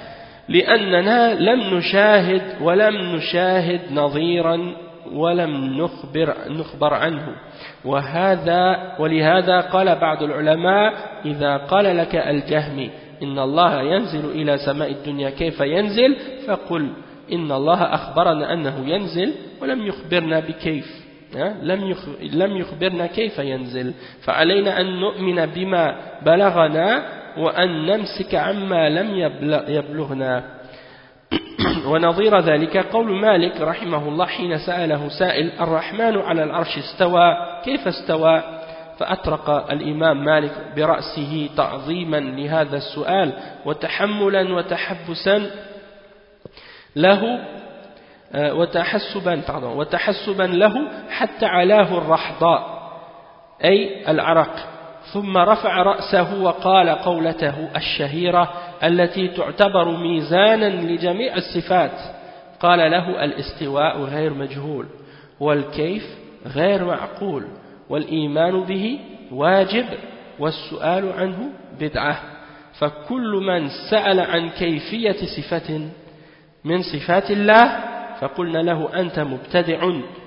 لأننا لم نشاهد ولم نشاهد نظيرا ولم نخبر, نخبر عنه وهذا ولهذا قال بعض العلماء إذا قال لك الجهمي إن الله ينزل إلى سماء الدنيا كيف ينزل فقل إن الله أخبرنا أنه ينزل ولم يخبرنا بكيف لم يخبرنا كيف ينزل فعلينا أن نؤمن بما بلغنا وأن نمسك عما لم يبلغنا. ونظير ذلك قول مالك رحمه الله حين سأله سائل الرحمن على العرش استوى كيف استوى فأطرق الإمام مالك برأسه تعظيما لهذا السؤال وتحملا وتحبسا له وتحسبا pardon وتحسبا له حتى علاه الرحضاء أي العرق ثم رفع رأسه وقال قولته الشهيرة التي تعتبر ميزانا لجميع الصفات قال له الاستواء غير مجهول والكيف غير معقول والإيمان به واجب والسؤال عنه بدعة فكل من سأل عن كيفية صفة من صفات الله فقلنا له أنت مبتدع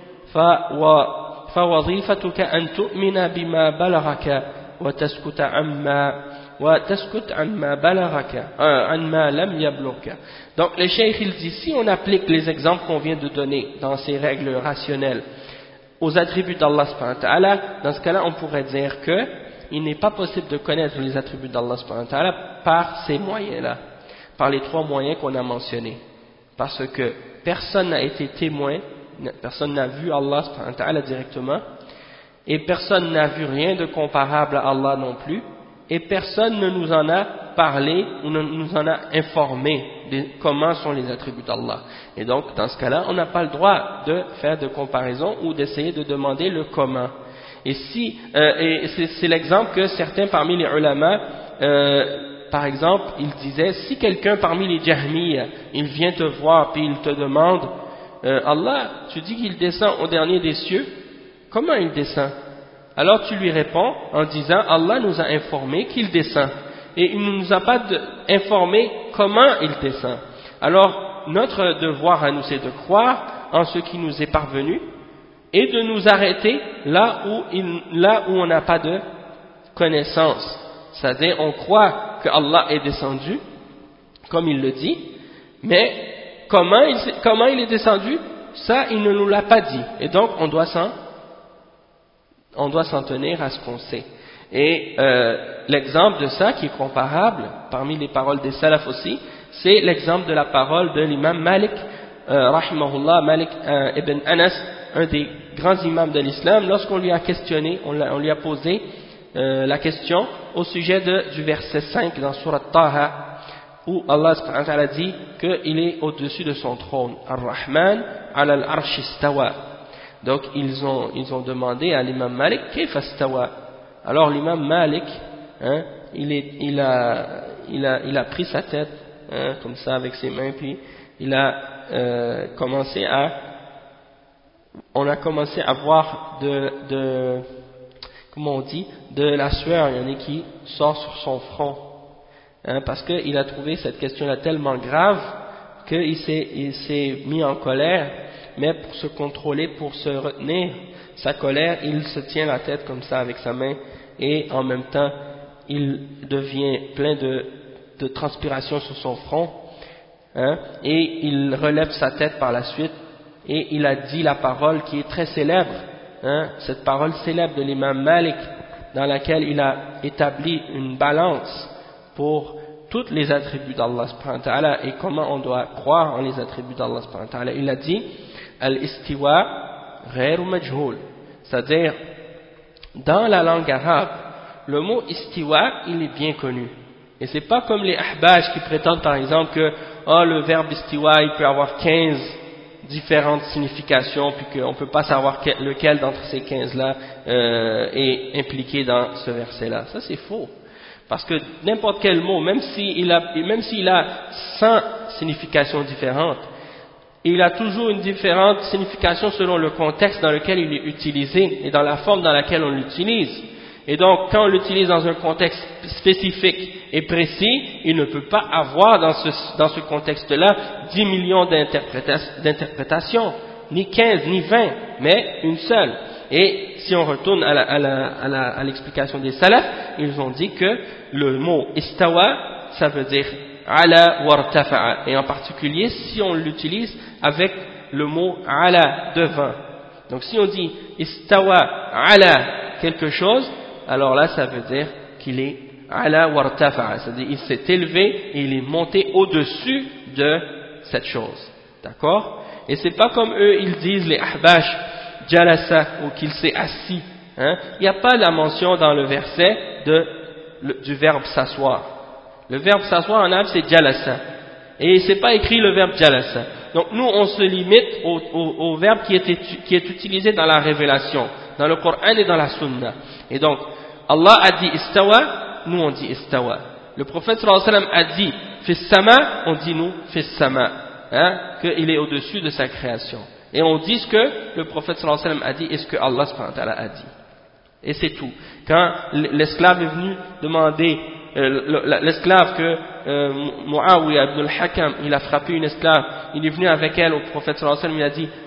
فوظيفتك أن تؤمن بما بلغك وتسكت عما وتسكت عما بلغك عما لم يبلغك. Donc le cheikh il dit si on applique les exemples qu'on vient de donner dans ces règles rationnelles aux attributs d'Allah subhanahu wa ta'ala, dans ce cas-là on pourrait dire que il n'est pas possible de connaître les attributs d'Allah subhanahu wa ta'ala par ces moyens-là, par les trois moyens qu'on a mentionnés. parce que personne n'a été témoin, personne n'a vu Allah subhanahu wa ta'ala directement, et personne n'a vu rien de comparable à Allah non plus, et personne ne nous en a parlé ou ne nous en a informé de comment sont les attributs d'Allah. Et donc, dans ce cas-là, on n'a pas le droit de faire de comparaison ou d'essayer de demander le comment. Et si, euh, et c'est, c'est l'exemple que certains parmi les ulama, euh, par exemple, ils disaient, si quelqu'un parmi les Jahmiyyah, il vient te voir puis il te demande, euh, Allah, tu dis qu'il descend au dernier des cieux, comment il descend? Alors tu lui réponds en disant, Allah nous a informé qu'il descend. Et il ne nous a pas de, informé comment il descend. Alors, notre devoir à nous, c'est de croire en ce qui nous est parvenu et de nous arrêter là où, il, là où on n'a pas de connaissance. C'est-à-dire, on croit que Allah est descendu, comme il le dit, mais comment il, comment il est descendu, ça, il ne nous l'a pas dit. Et donc, on doit s'en, on doit s'en tenir à ce qu'on sait. Et euh, l'exemple de ça qui est comparable parmi les paroles des salaf aussi, c'est l'exemple de la parole de l'imam Malik, euh, rahimahullah, Malik euh, ibn Anas, un des grands imams de l'islam, lorsqu'on lui a questionné, on, on lui a posé euh, la question au sujet de, du verset cinq dans Surat Taha, où Allah subhanahu wa ta'ala dit qu'il est au-dessus de son trône. Ar-Rahman ala al-arsh istawa. Donc ils ont, ils ont demandé à l'imam Malik, Kayfa istawa? Alors l'imam Malik, hein, il, est, il, a, il, a, il a pris sa tête, hein, comme ça avec ses mains, puis il a euh, commencé à, on a commencé à voir de, de, comment on dit, de la sueur, il y en a qui sort sur son front, hein, parce qu'il a trouvé cette question-là tellement grave qu'il s'est, il s'est mis en colère, mais pour se contrôler, pour se retenir sa colère, il se tient la tête comme ça avec sa main, et en même temps il devient plein de, de transpiration sur son front, hein, et il relève sa tête par la suite et il a dit la parole qui est très célèbre, hein, cette parole célèbre de l'imam Malik dans laquelle il a établi une balance pour tous les attributs d'Allah subhanahu wa ta'ala et comment on doit croire en les attributs d'Allah subhanahu wa ta'ala. Il a dit al-istiwa ghayr majhul, c'est-à-dire dans la langue arabe, le mot istiwa, il est bien connu. Et c'est pas comme les ahbash qui prétendent par exemple que oh, le verbe istiwa, il peut avoir quinze différentes significations, puis qu'on ne peut pas savoir lequel d'entre ces quinze-là euh, est impliqué dans ce verset-là. Ça c'est faux. Parce que n'importe quel mot, même s'il a, même s'il a cent significations différentes, il a toujours une différente signification selon le contexte dans lequel il est utilisé et dans la forme dans laquelle on l'utilise. Et donc, quand on l'utilise dans un contexte spécifique et précis, il ne peut pas avoir dans ce, dans ce contexte-là dix millions d'interprétations, ni quinze, ni vingt, mais une seule. Et si on retourne à, la, à, la, à, la, à l'explication des salafs, ils ont dit que le mot istawa, ça veut dire ala wartafa'a, et en particulier si on l'utilise avec le mot ala devant. Donc si on dit istawa ala quelque chose, alors là ça veut dire qu'il est ala wartafa'a, c'est-à-dire il s'est élevé et il est monté au-dessus de cette chose. D'accord? Et c'est pas comme eux ils disent les ahbash jalasa, ou qu'il s'est assis, hein? Il n'y a pas la mention dans le verset de, le, du verbe s'asseoir. Le verbe s'asseoir en arabe c'est jalasa, et c'est pas écrit le verbe jalasa. Donc nous on se limite au, au, au verbe qui est, qui est utilisé dans la révélation, dans le Coran et dans la Sunna. Et donc Allah a dit istawa, nous on dit istawa. Le prophète sallallahu alayhi wa sallam a dit fis sama, on dit nous fis sama, hein, qu'il est au-dessus de sa création. Et on dit ce que le prophète sallallahu alayhi wa sallam a dit et ce que Allah subhanahu wa ta'ala a dit. Et c'est tout. Quand l'esclave est venu demander, euh, l'esclave que euh, Muawiyah ibn al-Hakam, il a frappé une esclave, il est venu avec elle au prophète sallallahu alayhi wa sallam, il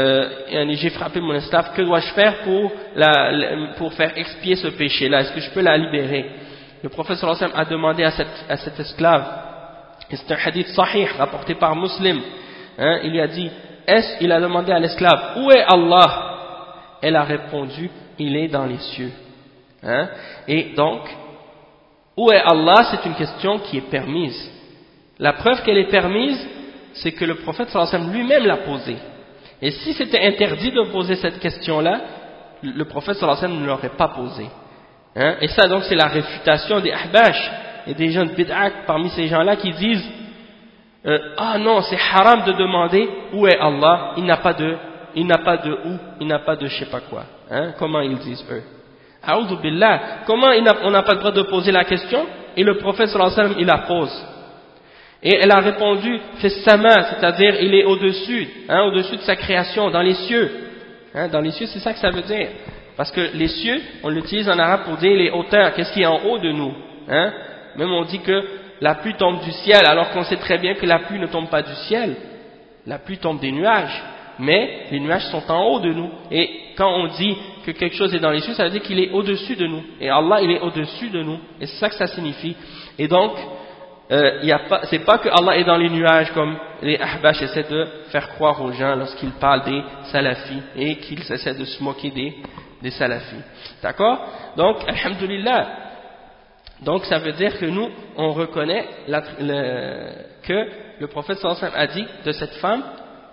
a dit euh, j'ai frappé mon esclave, que dois-je faire pour, la, pour faire expier ce péché-là? Est-ce que je peux la libérer? Le prophète sallallahu alayhi wa sallam a demandé à cette, à cette esclave, et c'est un hadith sahih rapporté par Muslim, hein, il lui a dit, est-ce, il a demandé à l'esclave, où est Allah? Elle a répondu, il est dans les cieux. Hein? Et donc, où est Allah? C'est une question qui est permise. La preuve qu'elle est permise, c'est que le prophète sallallahu alayhi wa sallam lui-même l'a posée. Et si c'était interdit de poser cette question-là, le prophète sallallahu alayhi wa sallam ne l'aurait pas posée. Hein? Et ça donc c'est la réfutation des ahbash et des gens de bid'ah parmi ces gens-là qui disent euh, ah non, c'est haram de demander où est Allah, il n'a pas de il n'a pas de où, il n'a pas de je sais pas quoi. Hein? Comment ils disent eux? A'udhu billah, comment il n'a, on n'a pas le droit de poser la question et le prophète sallallahu alayhi wa sallam il la pose. Et elle a répondu fis sama, c'est-à-dire il est au-dessus, hein, au-dessus de sa création, dans les cieux. Hein, dans les cieux, c'est ça que ça veut dire. Parce que les cieux, on l'utilise en arabe pour dire les hauteurs, qu'est-ce qui est en haut de nous. Hein? Même on dit que la pluie tombe du ciel, alors qu'on sait très bien que la pluie ne tombe pas du ciel. La pluie tombe des nuages, mais les nuages sont en haut de nous. Et quand on dit que quelque chose est dans les cieux, ça veut dire qu'il est au-dessus de nous. Et Allah, il est au-dessus de nous. Et c'est ça que ça signifie. Et donc, euh, y a pas, c'est pas que Allah est dans les nuages comme les ahbash essaient de faire croire aux gens lorsqu'ils parlent des salafis et qu'ils essaient de se moquer des, des salafis. D'accord? Donc, alhamdulillah. Donc, ça veut dire que nous, on reconnaît la, le, que le prophète sallallahu alayhi wa sallam a dit de cette femme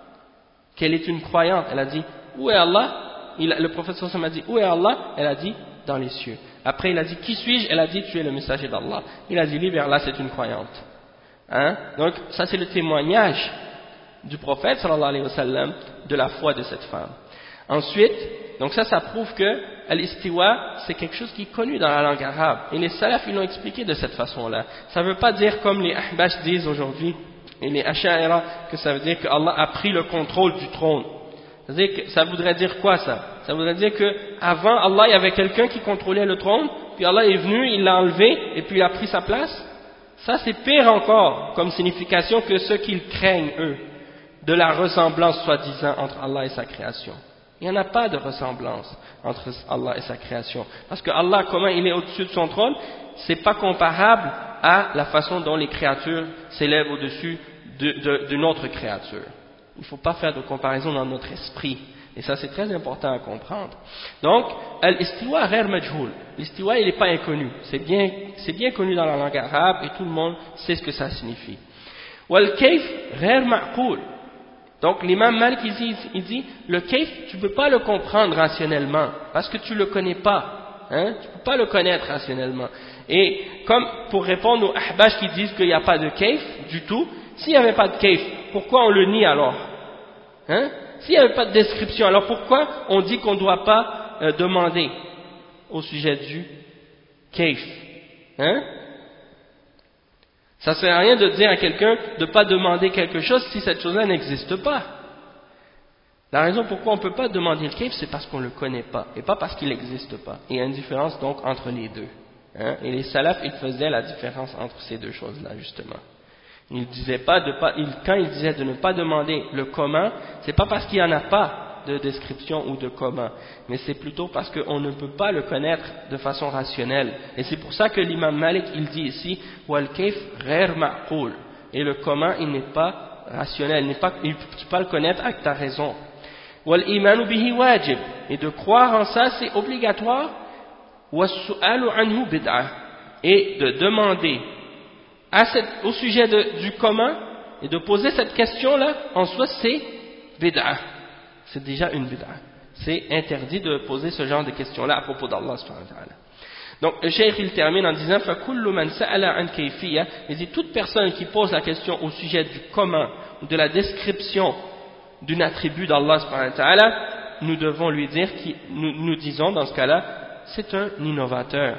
qu'elle est une croyante. Elle a dit, où est Allah? Il, le prophète sallallahu alayhi wa sallam a dit, où est Allah? Elle a dit, dans les cieux. Après, il a dit, qui suis-je? Elle a dit, tu es le messager d'Allah. Il a dit, lui, vers là, c'est une croyante. Hein? Donc, ça, c'est le témoignage du prophète, sallallahu alayhi wa sallam, de la foi de cette femme. Ensuite, donc ça, ça prouve que al-istiwa, c'est quelque chose qui est connu dans la langue arabe. Et les salafs, ils l'ont expliqué de cette façon-là. Ça ne veut pas dire, comme les ahbash disent aujourd'hui, et les asha'ira, que ça veut dire que Allah a pris le contrôle du trône. C'est-à-dire que ça voudrait dire quoi, ça? Ça voudrait dire qu'avant Allah, il y avait quelqu'un qui contrôlait le trône, puis Allah est venu, il l'a enlevé, et puis il a pris sa place. Ça, c'est pire encore, comme signification que ce qu'ils craignent, eux, de la ressemblance, soi-disant, entre Allah et sa création. Il n'y en a pas de ressemblance entre Allah et sa création. Parce que Allah, comment il est au-dessus de son trône, c'est pas comparable à la façon dont les créatures s'élèvent au-dessus d'une autre créature. Il ne faut pas faire de comparaison dans notre esprit. Et ça, c'est très important à comprendre. Donc, al-istiwa ghair majhoul. L'istiwa, il n'est pas inconnu. C'est bien, c'est bien connu dans la langue arabe et tout le monde sait ce que ça signifie. Wal-kayf ghair ma'qoul. Donc, l'imam Malik, il dit, il dit, le kayf, tu ne peux pas le comprendre rationnellement, parce que tu ne le connais pas. Hein? Tu ne peux pas le connaître rationnellement. Et comme pour répondre aux ahbash qui disent qu'il n'y a pas de kayf du tout, s'il n'y avait pas de kayf, pourquoi on le nie alors? Hein? S'il n'y avait pas de description, alors pourquoi on dit qu'on ne doit pas euh, demander au sujet du kayf? Hein? Ça ne sert à rien de dire à quelqu'un de ne pas demander quelque chose si cette chose-là n'existe pas. La raison pourquoi on ne peut pas demander le kayf, c'est parce qu'on ne le connaît pas, et pas parce qu'il n'existe pas. Il y a une différence donc entre les deux. Hein? Et les salafs, ils faisaient la différence entre ces deux choses-là, justement. Ils disaient pas de pas, ils, quand ils disaient de ne pas demander le comment, c'est pas parce qu'il n'y en a pas de description ou de comment, mais c'est plutôt parce qu'on ne peut pas le connaître de façon rationnelle. Et c'est pour ça que l'imam Malik, il dit ici, wal kayf ghair ma'qoul. Et le comment, il n'est pas rationnel, il n'est pas, il, tu ne peux pas le connaître avec ta raison. Wal imanu bihi wajib. Et de croire en ça, c'est obligatoire. Was su'alu anhu bid'ah. Et de demander à cette, au sujet de, du comment et de poser cette question-là, en soi, c'est bid'ah. C'est déjà une bid'ah. C'est interdit de poser ce genre de questions-là à propos d'Allah subhanahu wa ta'ala. Donc, le cheikh, il termine en disant فَكُلُّ مَنْ سَأَلَ عَنْ كَيْفِيَّةٍ. Il dit, toute personne qui pose la question au sujet du comment ou de la description d'une attribut d'Allah subhanahu wa ta'ala, nous devons lui dire, nous, nous disons dans ce cas-là, c'est un innovateur.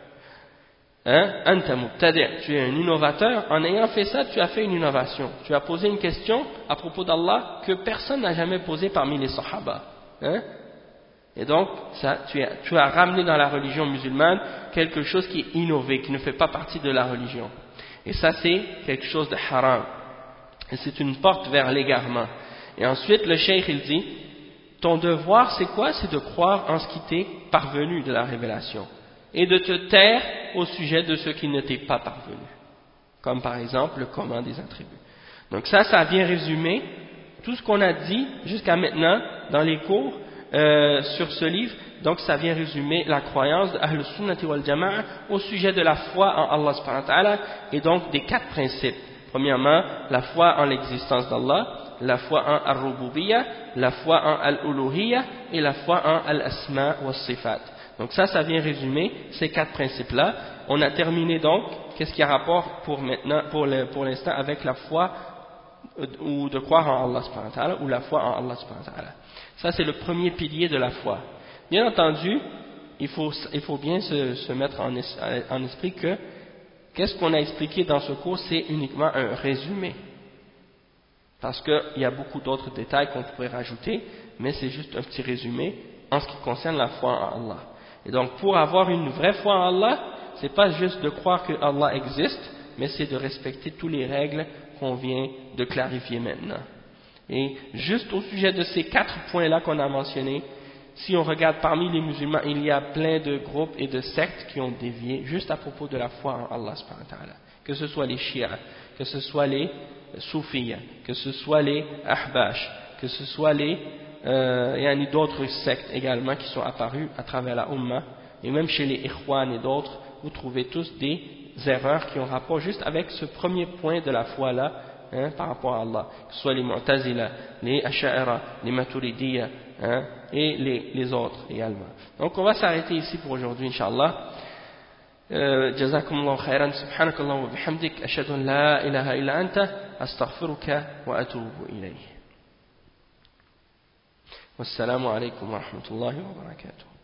Hein? Anta mubtadi', tu es un innovateur. En ayant fait ça, tu as fait une innovation. Tu as posé une question à propos d'Allah que personne n'a jamais posée parmi les sahaba. Hein? Et donc, ça, tu, as, tu as ramené dans la religion musulmane quelque chose qui est innové, qui ne fait pas partie de la religion. Et ça, c'est quelque chose de haram. Et c'est une porte vers l'égarement. Et ensuite, le cheikh, il dit, ton devoir, c'est quoi? C'est de croire en ce qui t'est parvenu de la révélation. Et de te taire au sujet de ce qui ne t'est pas parvenu. Comme par exemple, le comment des attributs. Donc ça, ça vient résumer tout ce qu'on a dit jusqu'à maintenant dans les cours euh, sur ce livre. Donc ça vient résumer la croyance de Ahl Sunnati wal Jama'a au sujet de la foi en Allah subhanahu wa ta'ala et donc des quatre principes. Premièrement, la foi en l'existence d'Allah, la foi en Ar-Rububiyyah, la foi en Al-Uluhiyyah et la foi en Al-Asma wa Sifat. Donc ça, ça vient résumer ces quatre principes-là. On a terminé donc, qu'est-ce qui a rapport pour maintenant, pour le, pour l'instant avec la foi ou de croire en Allah subhanahu wa ta'ala ou la foi en Allah subhanahu wa ta'ala. Ça, c'est le premier pilier de la foi. Bien entendu, il faut, il faut bien se, se mettre en, en esprit que qu'est-ce qu'on a expliqué dans ce cours, c'est uniquement un résumé. Parce qu'il y a beaucoup d'autres détails qu'on pourrait rajouter, mais c'est juste un petit résumé en ce qui concerne la foi en Allah. Et donc, pour avoir une vraie foi en Allah, c'est pas juste de croire que Allah existe, mais c'est de respecter toutes les règles qu'on vient de clarifier maintenant. Et juste au sujet de ces quatre points-là qu'on a mentionnés, si on regarde parmi les musulmans, il y a plein de groupes et de sectes qui ont dévié juste à propos de la foi en Allah subhanahu wa ta'ala. Que ce soit les chiites, que ce soit les soufis, que ce soit les ahbash, que ce soit les euh, il y a d'autres sectes également qui sont apparues à travers la Ummah, et même chez les ikhwan et d'autres, vous trouvez tous des erreurs qui ont rapport juste avec ce premier point de la foi là, hein, par rapport à Allah, que ce soit les Mu'tazila, les Asha'ira, les Maturidiyya, hein, et les, les autres également. Donc on va s'arrêter ici pour aujourd'hui, Inch'Allah. جزاكم الله خيرا سبحانك اللهم وبحمدك أشهد أن لا إله إلا أنت أستغفرك وأتوب إليه والسلام عليكم ورحمة الله وبركاته.